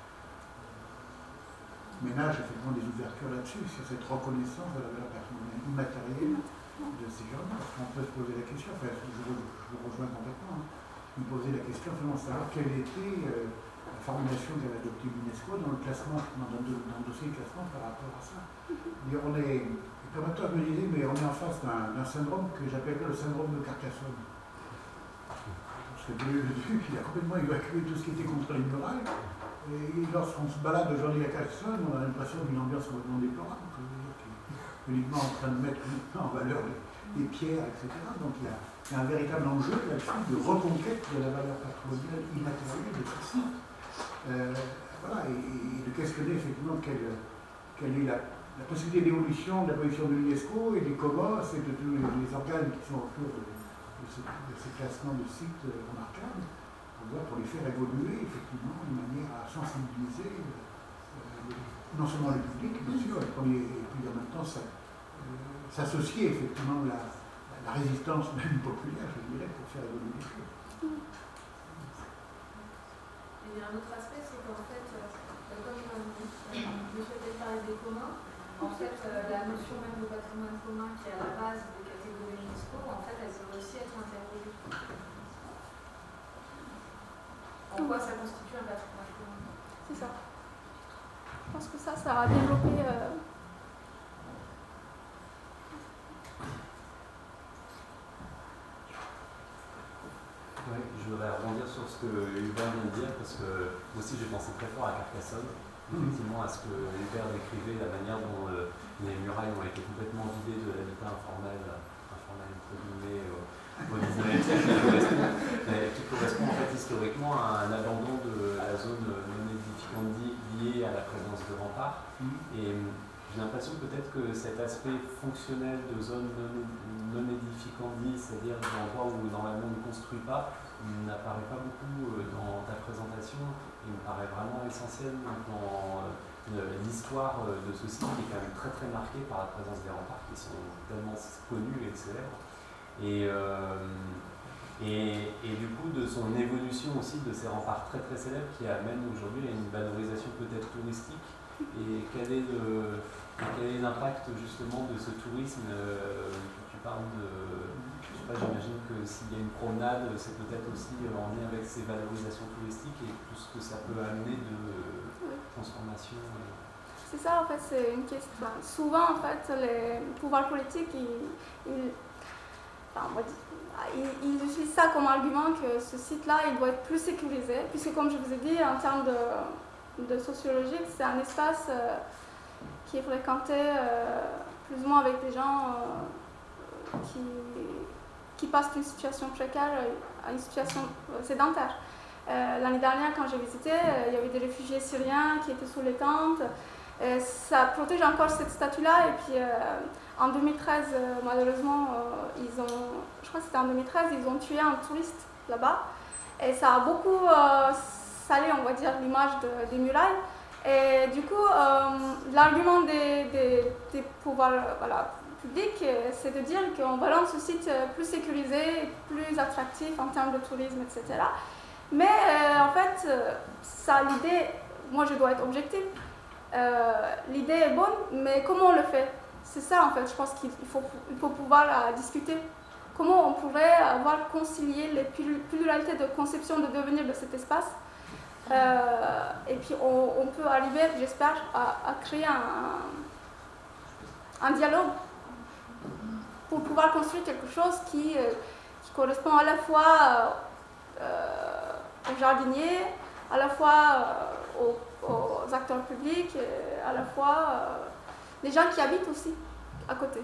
ménage effectivement des ouvertures là-dessus, sur cette reconnaissance de la valeur patrimoniale immatérielle de ces gens. Parce qu'on peut se poser la question, enfin, je, je, je vous rejoins complètement, hein, vous posez la question finalement de savoir quelle était euh, la formulation qu'avait adoptée l'UNESCO dans le classement, dans, dans, dans le dossier de classement par rapport à ça. Et on est, permettez-moi de me dire, mais on est en face d'un, d'un syndrome que j'appellerais le syndrome de Carcassonne. Parce que dès le début, il a complètement évacué tout ce qui était contre les murailles. Et lorsqu'on se balade aujourd'hui à Carcassonne, on a l'impression d'une ambiance complètement déplorable. Qui est uniquement en train de mettre en valeur les, les pierres, et cetera. Donc il y, a, il y a un véritable enjeu là-dessus de reconquête de la valeur patrimoniale immatérielle de ce site. Euh, voilà, et, et de questionner effectivement quelle, quelle est la, la possibilité d'évolution de la position de l'UNESCO et des COMOS et de tous les, les organes qui sont autour de, de, ce, de ces classements de sites remarquables, pour les faire évoluer effectivement de manière à sensibiliser euh, non seulement le public, bien sûr, et puis en même temps temps ça, euh, s'associer effectivement la, la résistance même populaire, je dirais, pour faire évoluer les choses. Et il y a un autre aspect, c'est qu'en fait, euh, comme euh, je souhaitais parler des communs, en fait, euh, la notion même de patrimoine commun qui est à la base des catégories UNESCO, en fait, elle doit aussi être interrogée. En quoi ça constitue un patrimoine commun? C'est ça. Je pense que ça, ça a développé. Euh... Oui, je voudrais rebondir sur ce que Hubert vient de dire, parce que moi aussi j'ai pensé très fort à Carcassonne, effectivement à ce que Hubert décrivait, la manière dont euh, les murailles ont été complètement vidées de l'habitat informel, informel entre guillemets, euh, au dix-neuvième siècle, qui correspond, qui correspond en fait historiquement à un abandon de la zone non édificandi liée à la présence de remparts. Et j'ai l'impression peut-être que cet aspect fonctionnel de zone non, non édificandi, c'est-à-dire d'endroits où normalement on ne construit pas, n'apparaît pas beaucoup dans ta présentation. Il me paraît vraiment essentiel dans l'histoire de ce site qui est quand même très très marqué par la présence des remparts qui sont tellement connus et célèbres. Et, euh, et, et du coup de son évolution aussi de ces remparts très très célèbres qui amènent aujourd'hui à une valorisation peut-être touristique. Et quel est le, quel est l'impact justement de ce tourisme euh, tu parles de, je sais pas, j'imagine que s'il y a une promenade, c'est peut-être aussi en lien avec ces valorisations touristiques et tout ce que ça peut amener de Oui. transformation. C'est ça, en fait, c'est une question. Enfin, souvent, en fait, les pouvoirs politiques, ils, ils, enfin, moi, ils, ils utilisent ça comme argument que ce site-là, il doit être plus sécurisé, puisque comme je vous ai dit, en termes de de sociologie, c'est un espace euh, qui est fréquenté euh, plus ou moins avec des gens euh, qui, qui passent d'une situation précaire à une situation sédentaire. Euh, l'année dernière, quand j'ai visité, euh, il y avait des réfugiés syriens qui étaient sous les tentes. Et ça protège encore cette statue-là. Et puis euh, en deux mille treize, euh, malheureusement, euh, ils ont, je crois que c'était en deux mille treize, ils ont tué un touriste là-bas. Et ça a beaucoup euh, salé, on va dire, l'image de, des murailles. Et du coup, euh, l'argument des, des, des pouvoirs voilà, publics, c'est de dire qu'on va rendre ce site plus sécurisé, plus attractif en termes de tourisme, et cetera. Mais euh, en fait, ça, l'idée, moi je dois être objective, euh, l'idée est bonne, mais comment on le fait? C'est ça en fait, je pense qu'il faut, il faut pouvoir euh, discuter. Comment on pourrait avoir concilié les pluralités de conception de devenir de cet espace. Euh, et puis on, on peut arriver, j'espère, à, à créer un, un dialogue pour pouvoir construire quelque chose qui, euh, qui correspond à la fois euh, aux jardiniers, à la fois euh, aux, aux acteurs publics, et à la fois euh, les gens qui habitent aussi à côté.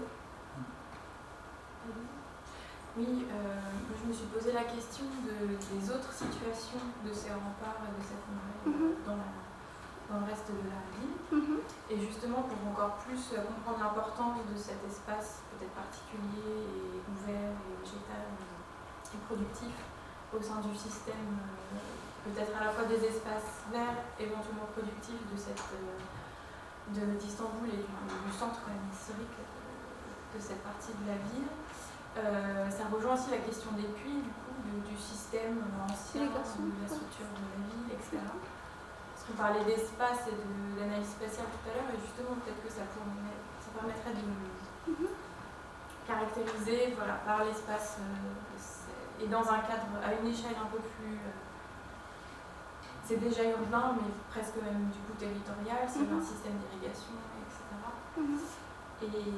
Oui, euh, je me suis posé la question de, des autres situations de ces remparts et de cette muraille mm-hmm. dans, la, dans le reste de la ville. Mm-hmm. Et justement, pour encore plus comprendre l'importance de cet espace peut-être particulier et ouvert et végétal et productif au sein du système, euh, peut-être à la fois des espaces verts, éventuellement productifs de cette, euh, de, d'Istanbul et du, du centre quand même historique de, de cette partie de la ville. Euh, ça rejoint aussi la question des puits, du coup, du, du système ancien, de la structure de la ville, et cetera. Parce qu'on parlait d'espace et de l'analyse spatiale tout à l'heure, et justement, peut-être que ça, pourrait, ça permettrait de mm-hmm. caractériser voilà, par l'espace euh, et dans un cadre à une échelle un peu plus. Euh, c'est déjà urbain, mais presque même du coup territorial, c'est mm-hmm. un système d'irrigation, et cetera. Mm-hmm. Et.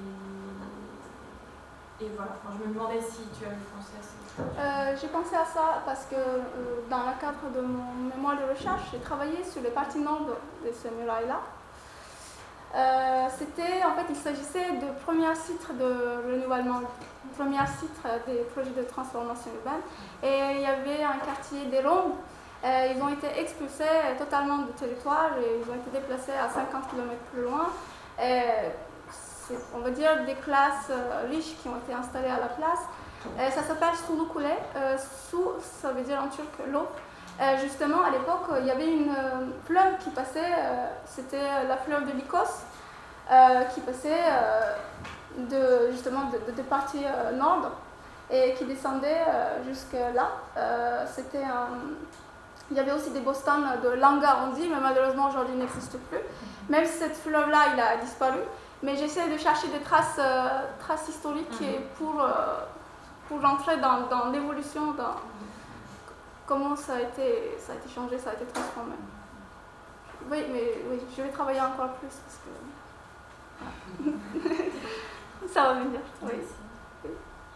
Et voilà, enfin, je me demandais si tu avais pensé à ça. Euh, j'ai pensé à ça parce que euh, dans le cadre de mon mémoire de recherche, j'ai travaillé sur les parties nord de ce muraille-là. Euh, c'était, en fait, il s'agissait de premiers sites de renouvellement, premiers sites des projets de transformation urbaine. Et il y avait un quartier des Roms. Euh, ils ont été expulsés totalement du territoire et ils ont été déplacés à cinquante kilomètres plus loin. Et, c'est, on va dire, des classes euh, riches qui ont été installées à la place. Euh, ça s'appelle Sulukule. Euh, Sou, ça veut dire en turc l'eau. Euh, justement, à l'époque, il y avait une euh, fleuve qui passait, euh, c'était la fleuve de Lycos. euh, qui passait euh, de, justement de, de, de partie euh, nord et qui descendait euh, jusque là. Euh, c'était un... Il y avait aussi des bostans de langue arrondie, mais malheureusement aujourd'hui il n'existe plus. Même si cette fleuve-là, il a disparu. Mais j'essaie de chercher des traces, euh, traces historiques et pour, euh, pour rentrer dans, dans l'évolution, dans comment ça a, été, ça a été changé, ça a été transformé. Oui, mais oui, je vais travailler encore plus parce que ça va venir. Oui. Oui.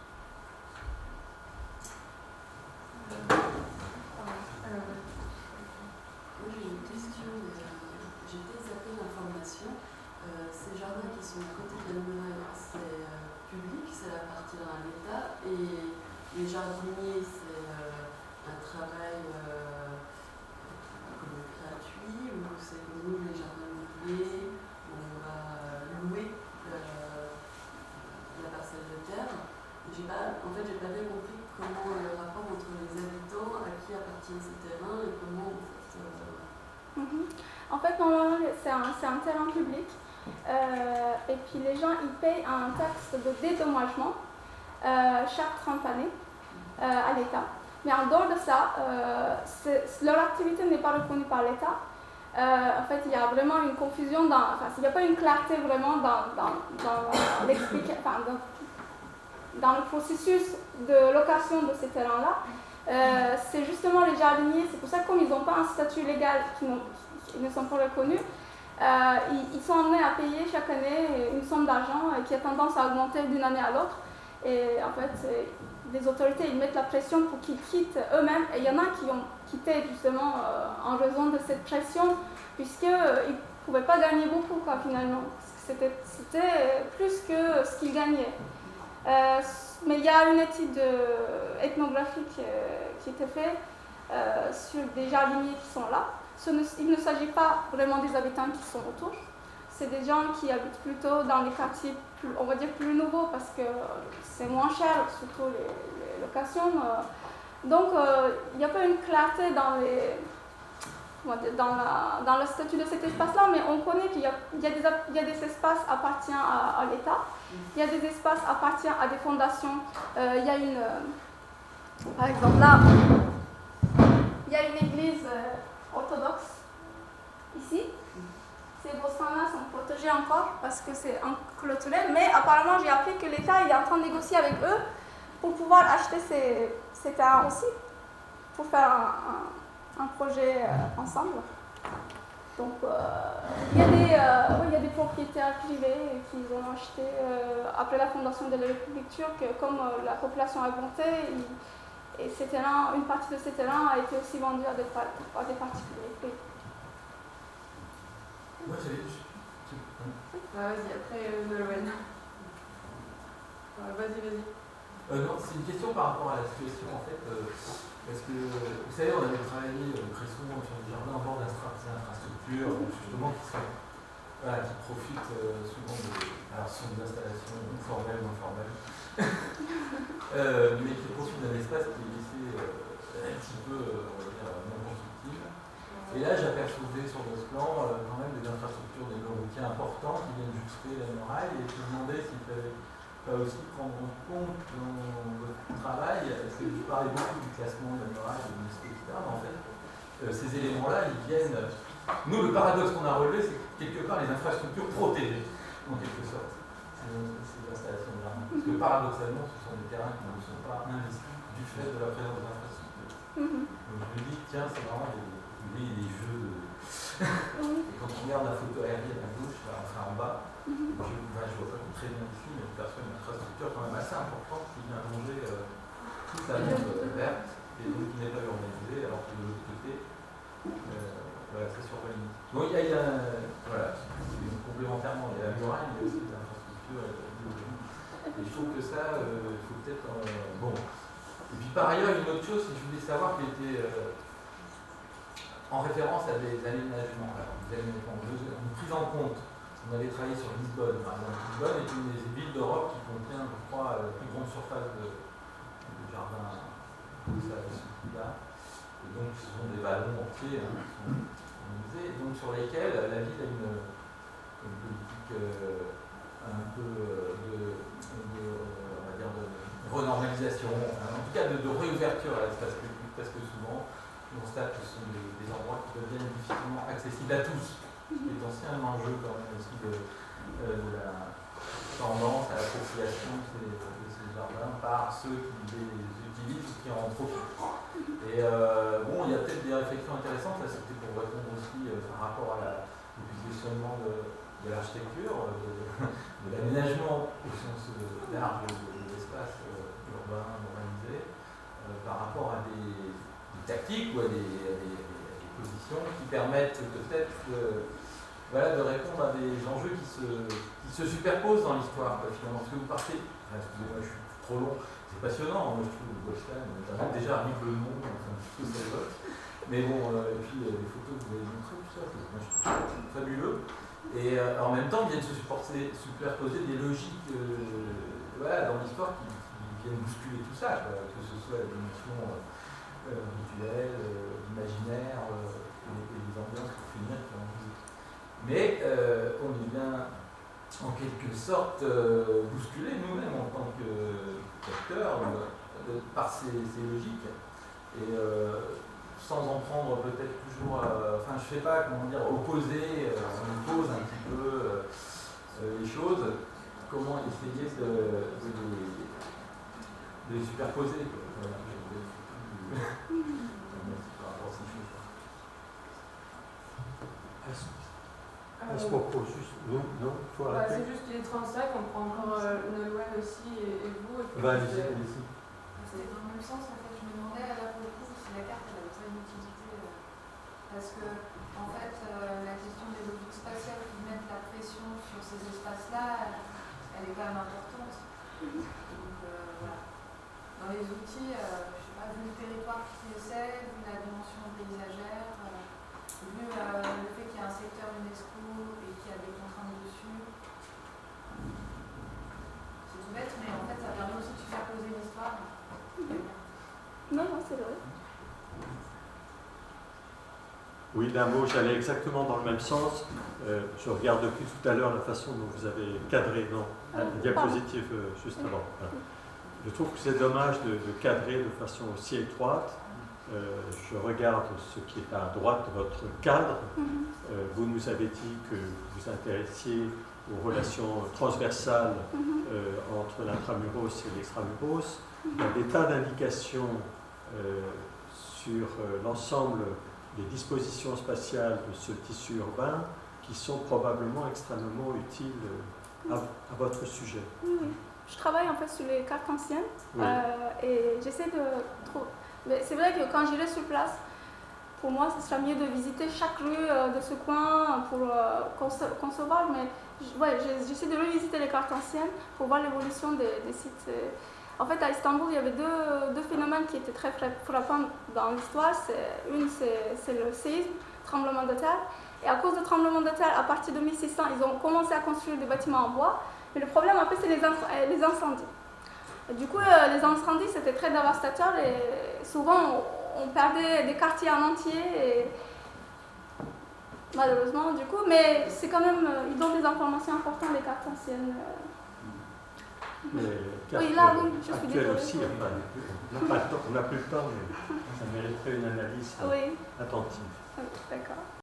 Moi j'ai une question, j'ai été zappée d'informations. Euh, ces jardins qui sont à côté de la muraille, c'est euh, public, ça appartient à l'État, et les jardiniers, c'est euh, un travail euh, gratuit, ou c'est comme nous les jardins meublés, où on va louer euh, la parcelle de terre. J'ai pas, en fait, j'ai pas bien compris comment le rapport entre les habitants, à qui appartiennent ces terrains et comment en fait. Euh... Mm-hmm. En fait, normalement, c'est un, c'est un terrain public. Euh, et puis les gens ils payent un taxe de dédommagement euh, chaque trente années euh, à l'État. Mais en dehors de ça, euh, leur activité n'est pas reconnue par l'État. Euh, en fait, il y a vraiment une confusion, dans, enfin, il n'y a pas une clarté vraiment dans, dans, dans, l'explica- enfin, dans, dans le processus de location de ces terrains-là. Euh, c'est justement les jardiniers, c'est pour ça que comme ils n'ont pas un statut légal, qui, qui ne sont pas reconnus, Euh, ils, ils sont amenés à payer chaque année une somme d'argent qui a tendance à augmenter d'une année à l'autre. Et en fait, les autorités ils mettent la pression pour qu'ils quittent eux-mêmes. Et il y en a qui ont quitté justement euh, en raison de cette pression, puisqu'ils euh, ne pouvaient pas gagner beaucoup quoi, finalement. C'était, c'était plus que ce qu'ils gagnaient. Euh, mais il y a une étude euh, ethnographique euh, qui était faite euh, sur des jardiniers qui sont là. Il ne s'agit pas vraiment des habitants qui sont autour, c'est des gens qui habitent plutôt dans les quartiers, plus, on va dire plus nouveaux parce que c'est moins cher, surtout les, les locations. Donc il n'y a pas une clarté dans, les, dans, la, dans le statut de cet espace-là, mais on connaît qu'il y a, il y a, des, il y a des espaces appartenant à, à l'État, il y a des espaces appartenant à des fondations. Euh, il y a une, euh, par exemple là, il y a une église euh, orthodoxe ici. Ces bostans-là sont protégés encore parce que c'est clôturé, mais apparemment j'ai appris que l'État est en train de négocier avec eux pour pouvoir acheter ces, ces terrains aussi, pour faire un, un, un projet euh, ensemble. Donc euh, il y a des, euh, oui, il y a des propriétaires privés qui ont acheté euh, après la fondation de la République turque, comme euh, la population a augmenté. Ils, Et ces terrains, une partie de ces terrains a été aussi vendue à des, à des particuliers. Oui. Moi, j'avais. Ah, vas-y, après euh, Nolwenn. Ah, vas-y, vas-y. Euh, non, c'est une question par rapport à la situation en fait. Euh, parce que, vous savez, on avait travaillé euh, très souvent sur des jardins en bord d'infrastructures, justement, qui, sont, voilà, qui profitent euh, souvent de. Alors, ce sont des installations formelles ou informelles. euh, mais qui profitent d'un espace qui est laissé euh, un petit peu, euh, on va dire, non constructible. Et là, j'apercevais sur votre plan euh, quand même des infrastructures, des routiers importants qui viennent juxter la muraille, et je me demandais s'il fallait pas aussi prendre en compte dans votre travail, parce que vous parlez beaucoup du classement de la muraille, de l'UNESCO, et cetera. Mais en fait, euh, ces éléments-là, ils viennent. Nous, le paradoxe qu'on a relevé, c'est quelque part les infrastructures protégées, en quelque sorte. Ces installations de jardin. Parce que paradoxalement, ce sont des terrains qui ne sont pas investis du fait de la présence des infrastructures. Mm-hmm. Donc je me dis, tiens, c'est vraiment des, des, des jeux de. Et quand on regarde la photo aérienne à gauche, là, enfin en bas, mm-hmm. je ne ben, vois pas très bien ici, mais je perçois une infrastructure quand même assez importante qui vient longer euh, toute la bande verte et donc qui n'est pas urbanisée, alors que de l'autre côté, euh, voilà, c'est survenu. Donc il y a, il y a voilà, complémentairement, il y a la muraille, mais il y a aussi des infrastructures. Et je trouve que ça, il euh, faut peut-être. Euh, bon. Et puis par ailleurs, une autre chose, je voulais savoir qui était euh, en référence à des aménagements. Alors, des aménagements, une prise en compte. On avait travaillé sur Lisbonne, par exemple. Lisbonne est une des villes d'Europe qui contient, je crois, la plus grande surface de, de jardin de ça, là. Et donc, ce sont des vallons entiers hein, qui sont organisés, donc sur lesquels la ville a une. une politique euh, un peu de, de, on va dire de renormalisation, enfin, en tout cas de, de réouverture à l'espace public, parce que souvent on constate que ce sont des, des endroits qui deviennent difficilement accessibles à tous, ce qui est aussi un enjeu quand même aussi de, euh, de la tendance à l'appropriation de ces, de ces jardins par ceux qui les utilisent ou qui en profitent. Et euh, bon, il y a peut-être des réflexions intéressantes, là c'était pour répondre aussi euh, par rapport à la, au positionnement de, de l'architecture, de, de l'aménagement au sens large de, de l'espace euh, urbain, urbanisé, euh, par rapport à des, des tactiques ou à des, à des, à des positions qui permettent peut-être de, voilà, de répondre à des enjeux qui se, qui se superposent dans l'histoire, finalement. Parce que vous partez, ah, excusez-moi, je suis trop long, c'est passionnant, moi je trouve le Boscan, notamment déjà rien que le nom, enfin, tout ça évoque. Mais bon, euh, et puis euh, les photos que vous avez montrées, tout ça, c'est, moi, je trouve fabuleux. Et euh, en même temps, viennent se supporter, superposer des logiques euh, voilà, dans l'histoire qui, qui viennent bousculer tout ça, quoi, que ce soit la dimension euh, rituelle, euh, imaginaire, euh, et, et les ambiances pour finir qui en musique. Mais euh, on est bien en quelque sorte euh, bousculé nous-mêmes en tant qu'acteurs euh, par ces, ces logiques. Et euh, sans en prendre peut-être toujours, euh, enfin je sais pas comment dire, opposer, euh, on oppose un petit peu euh, euh, les choses, comment essayer de, de, les, de les superposer. Voilà, je vais plus par rapport à ces choses. À ce propos, juste, non, non, il faut Bah, arrêter. c'est juste qu'il est trente-cinq, on prend encore euh, Nolwenn aussi et, et vous. Et puis, Bah, euh, allez-y, allez-y. C'est dans le même sens, en fait, je me demandais là pour le coup si la carte elle avait pas une utilité. Euh, parce que, en fait, euh, la question des logiques spatiales qui mettent la pression sur ces espaces-là, elle, elle est quand même importante. Donc euh, voilà. Dans les outils, euh, je sais pas, vu le territoire qui c'est, vu la dimension paysagère, euh, vu euh, le fait qu'il y a un secteur UNESCO et qu'il y a des contraintes dessus. C'est tout bête, mais en fait, ça permet aussi de superposer l'histoire. Non, non, c'est vrai. Oui, d'un mot, j'allais exactement dans le même sens. Euh, je regarde depuis tout à l'heure la façon dont vous avez cadré, non, la Ah, diapositive euh, juste avant. Voilà. Je trouve que c'est dommage de, de cadrer de façon aussi étroite. Euh, je regarde ce qui est à droite de votre cadre. Mm-hmm. Euh, vous nous avez dit que vous vous intéressiez aux relations transversales euh, entre l'intramuros et l'extramuros. Il y a des tas d'indications euh, sur euh, l'ensemble des dispositions spatiales de ce tissu urbain qui sont probablement extrêmement utiles à, à votre sujet. Oui, oui. Je travaille en fait sur les cartes anciennes Oui. euh, et j'essaie de trouver. Mais c'est vrai que quand j'irai sur place, pour moi, ce sera mieux de visiter chaque rue euh, de ce coin pour euh, conce- concevoir, mais ouais, j'essaie de revisiter les cartes anciennes pour voir l'évolution des, des sites. En fait, à Istanbul, il y avait deux, deux phénomènes qui étaient très frappants dans l'histoire. C'est, une, c'est, c'est le séisme, tremblement de terre. Et à cause du tremblement de terre, à partir de mille six cents, ils ont commencé à construire des bâtiments en bois. Mais le problème, après, c'est les, inc- les incendies. Et du coup, euh, les incendies, c'était très dévastateur et souvent, on, on perdait des quartiers en entier. Et malheureusement, du coup, mais c'est quand même, euh, ils donnent des informations importantes, les cartes anciennes. Mais Oui, là, oui, je suis actuelle désolée. aussi, enfin, on n'a pas le temps, on n'a plus le temps, mais ça mériterait une analyse Oui, attentive. oui, d'accord.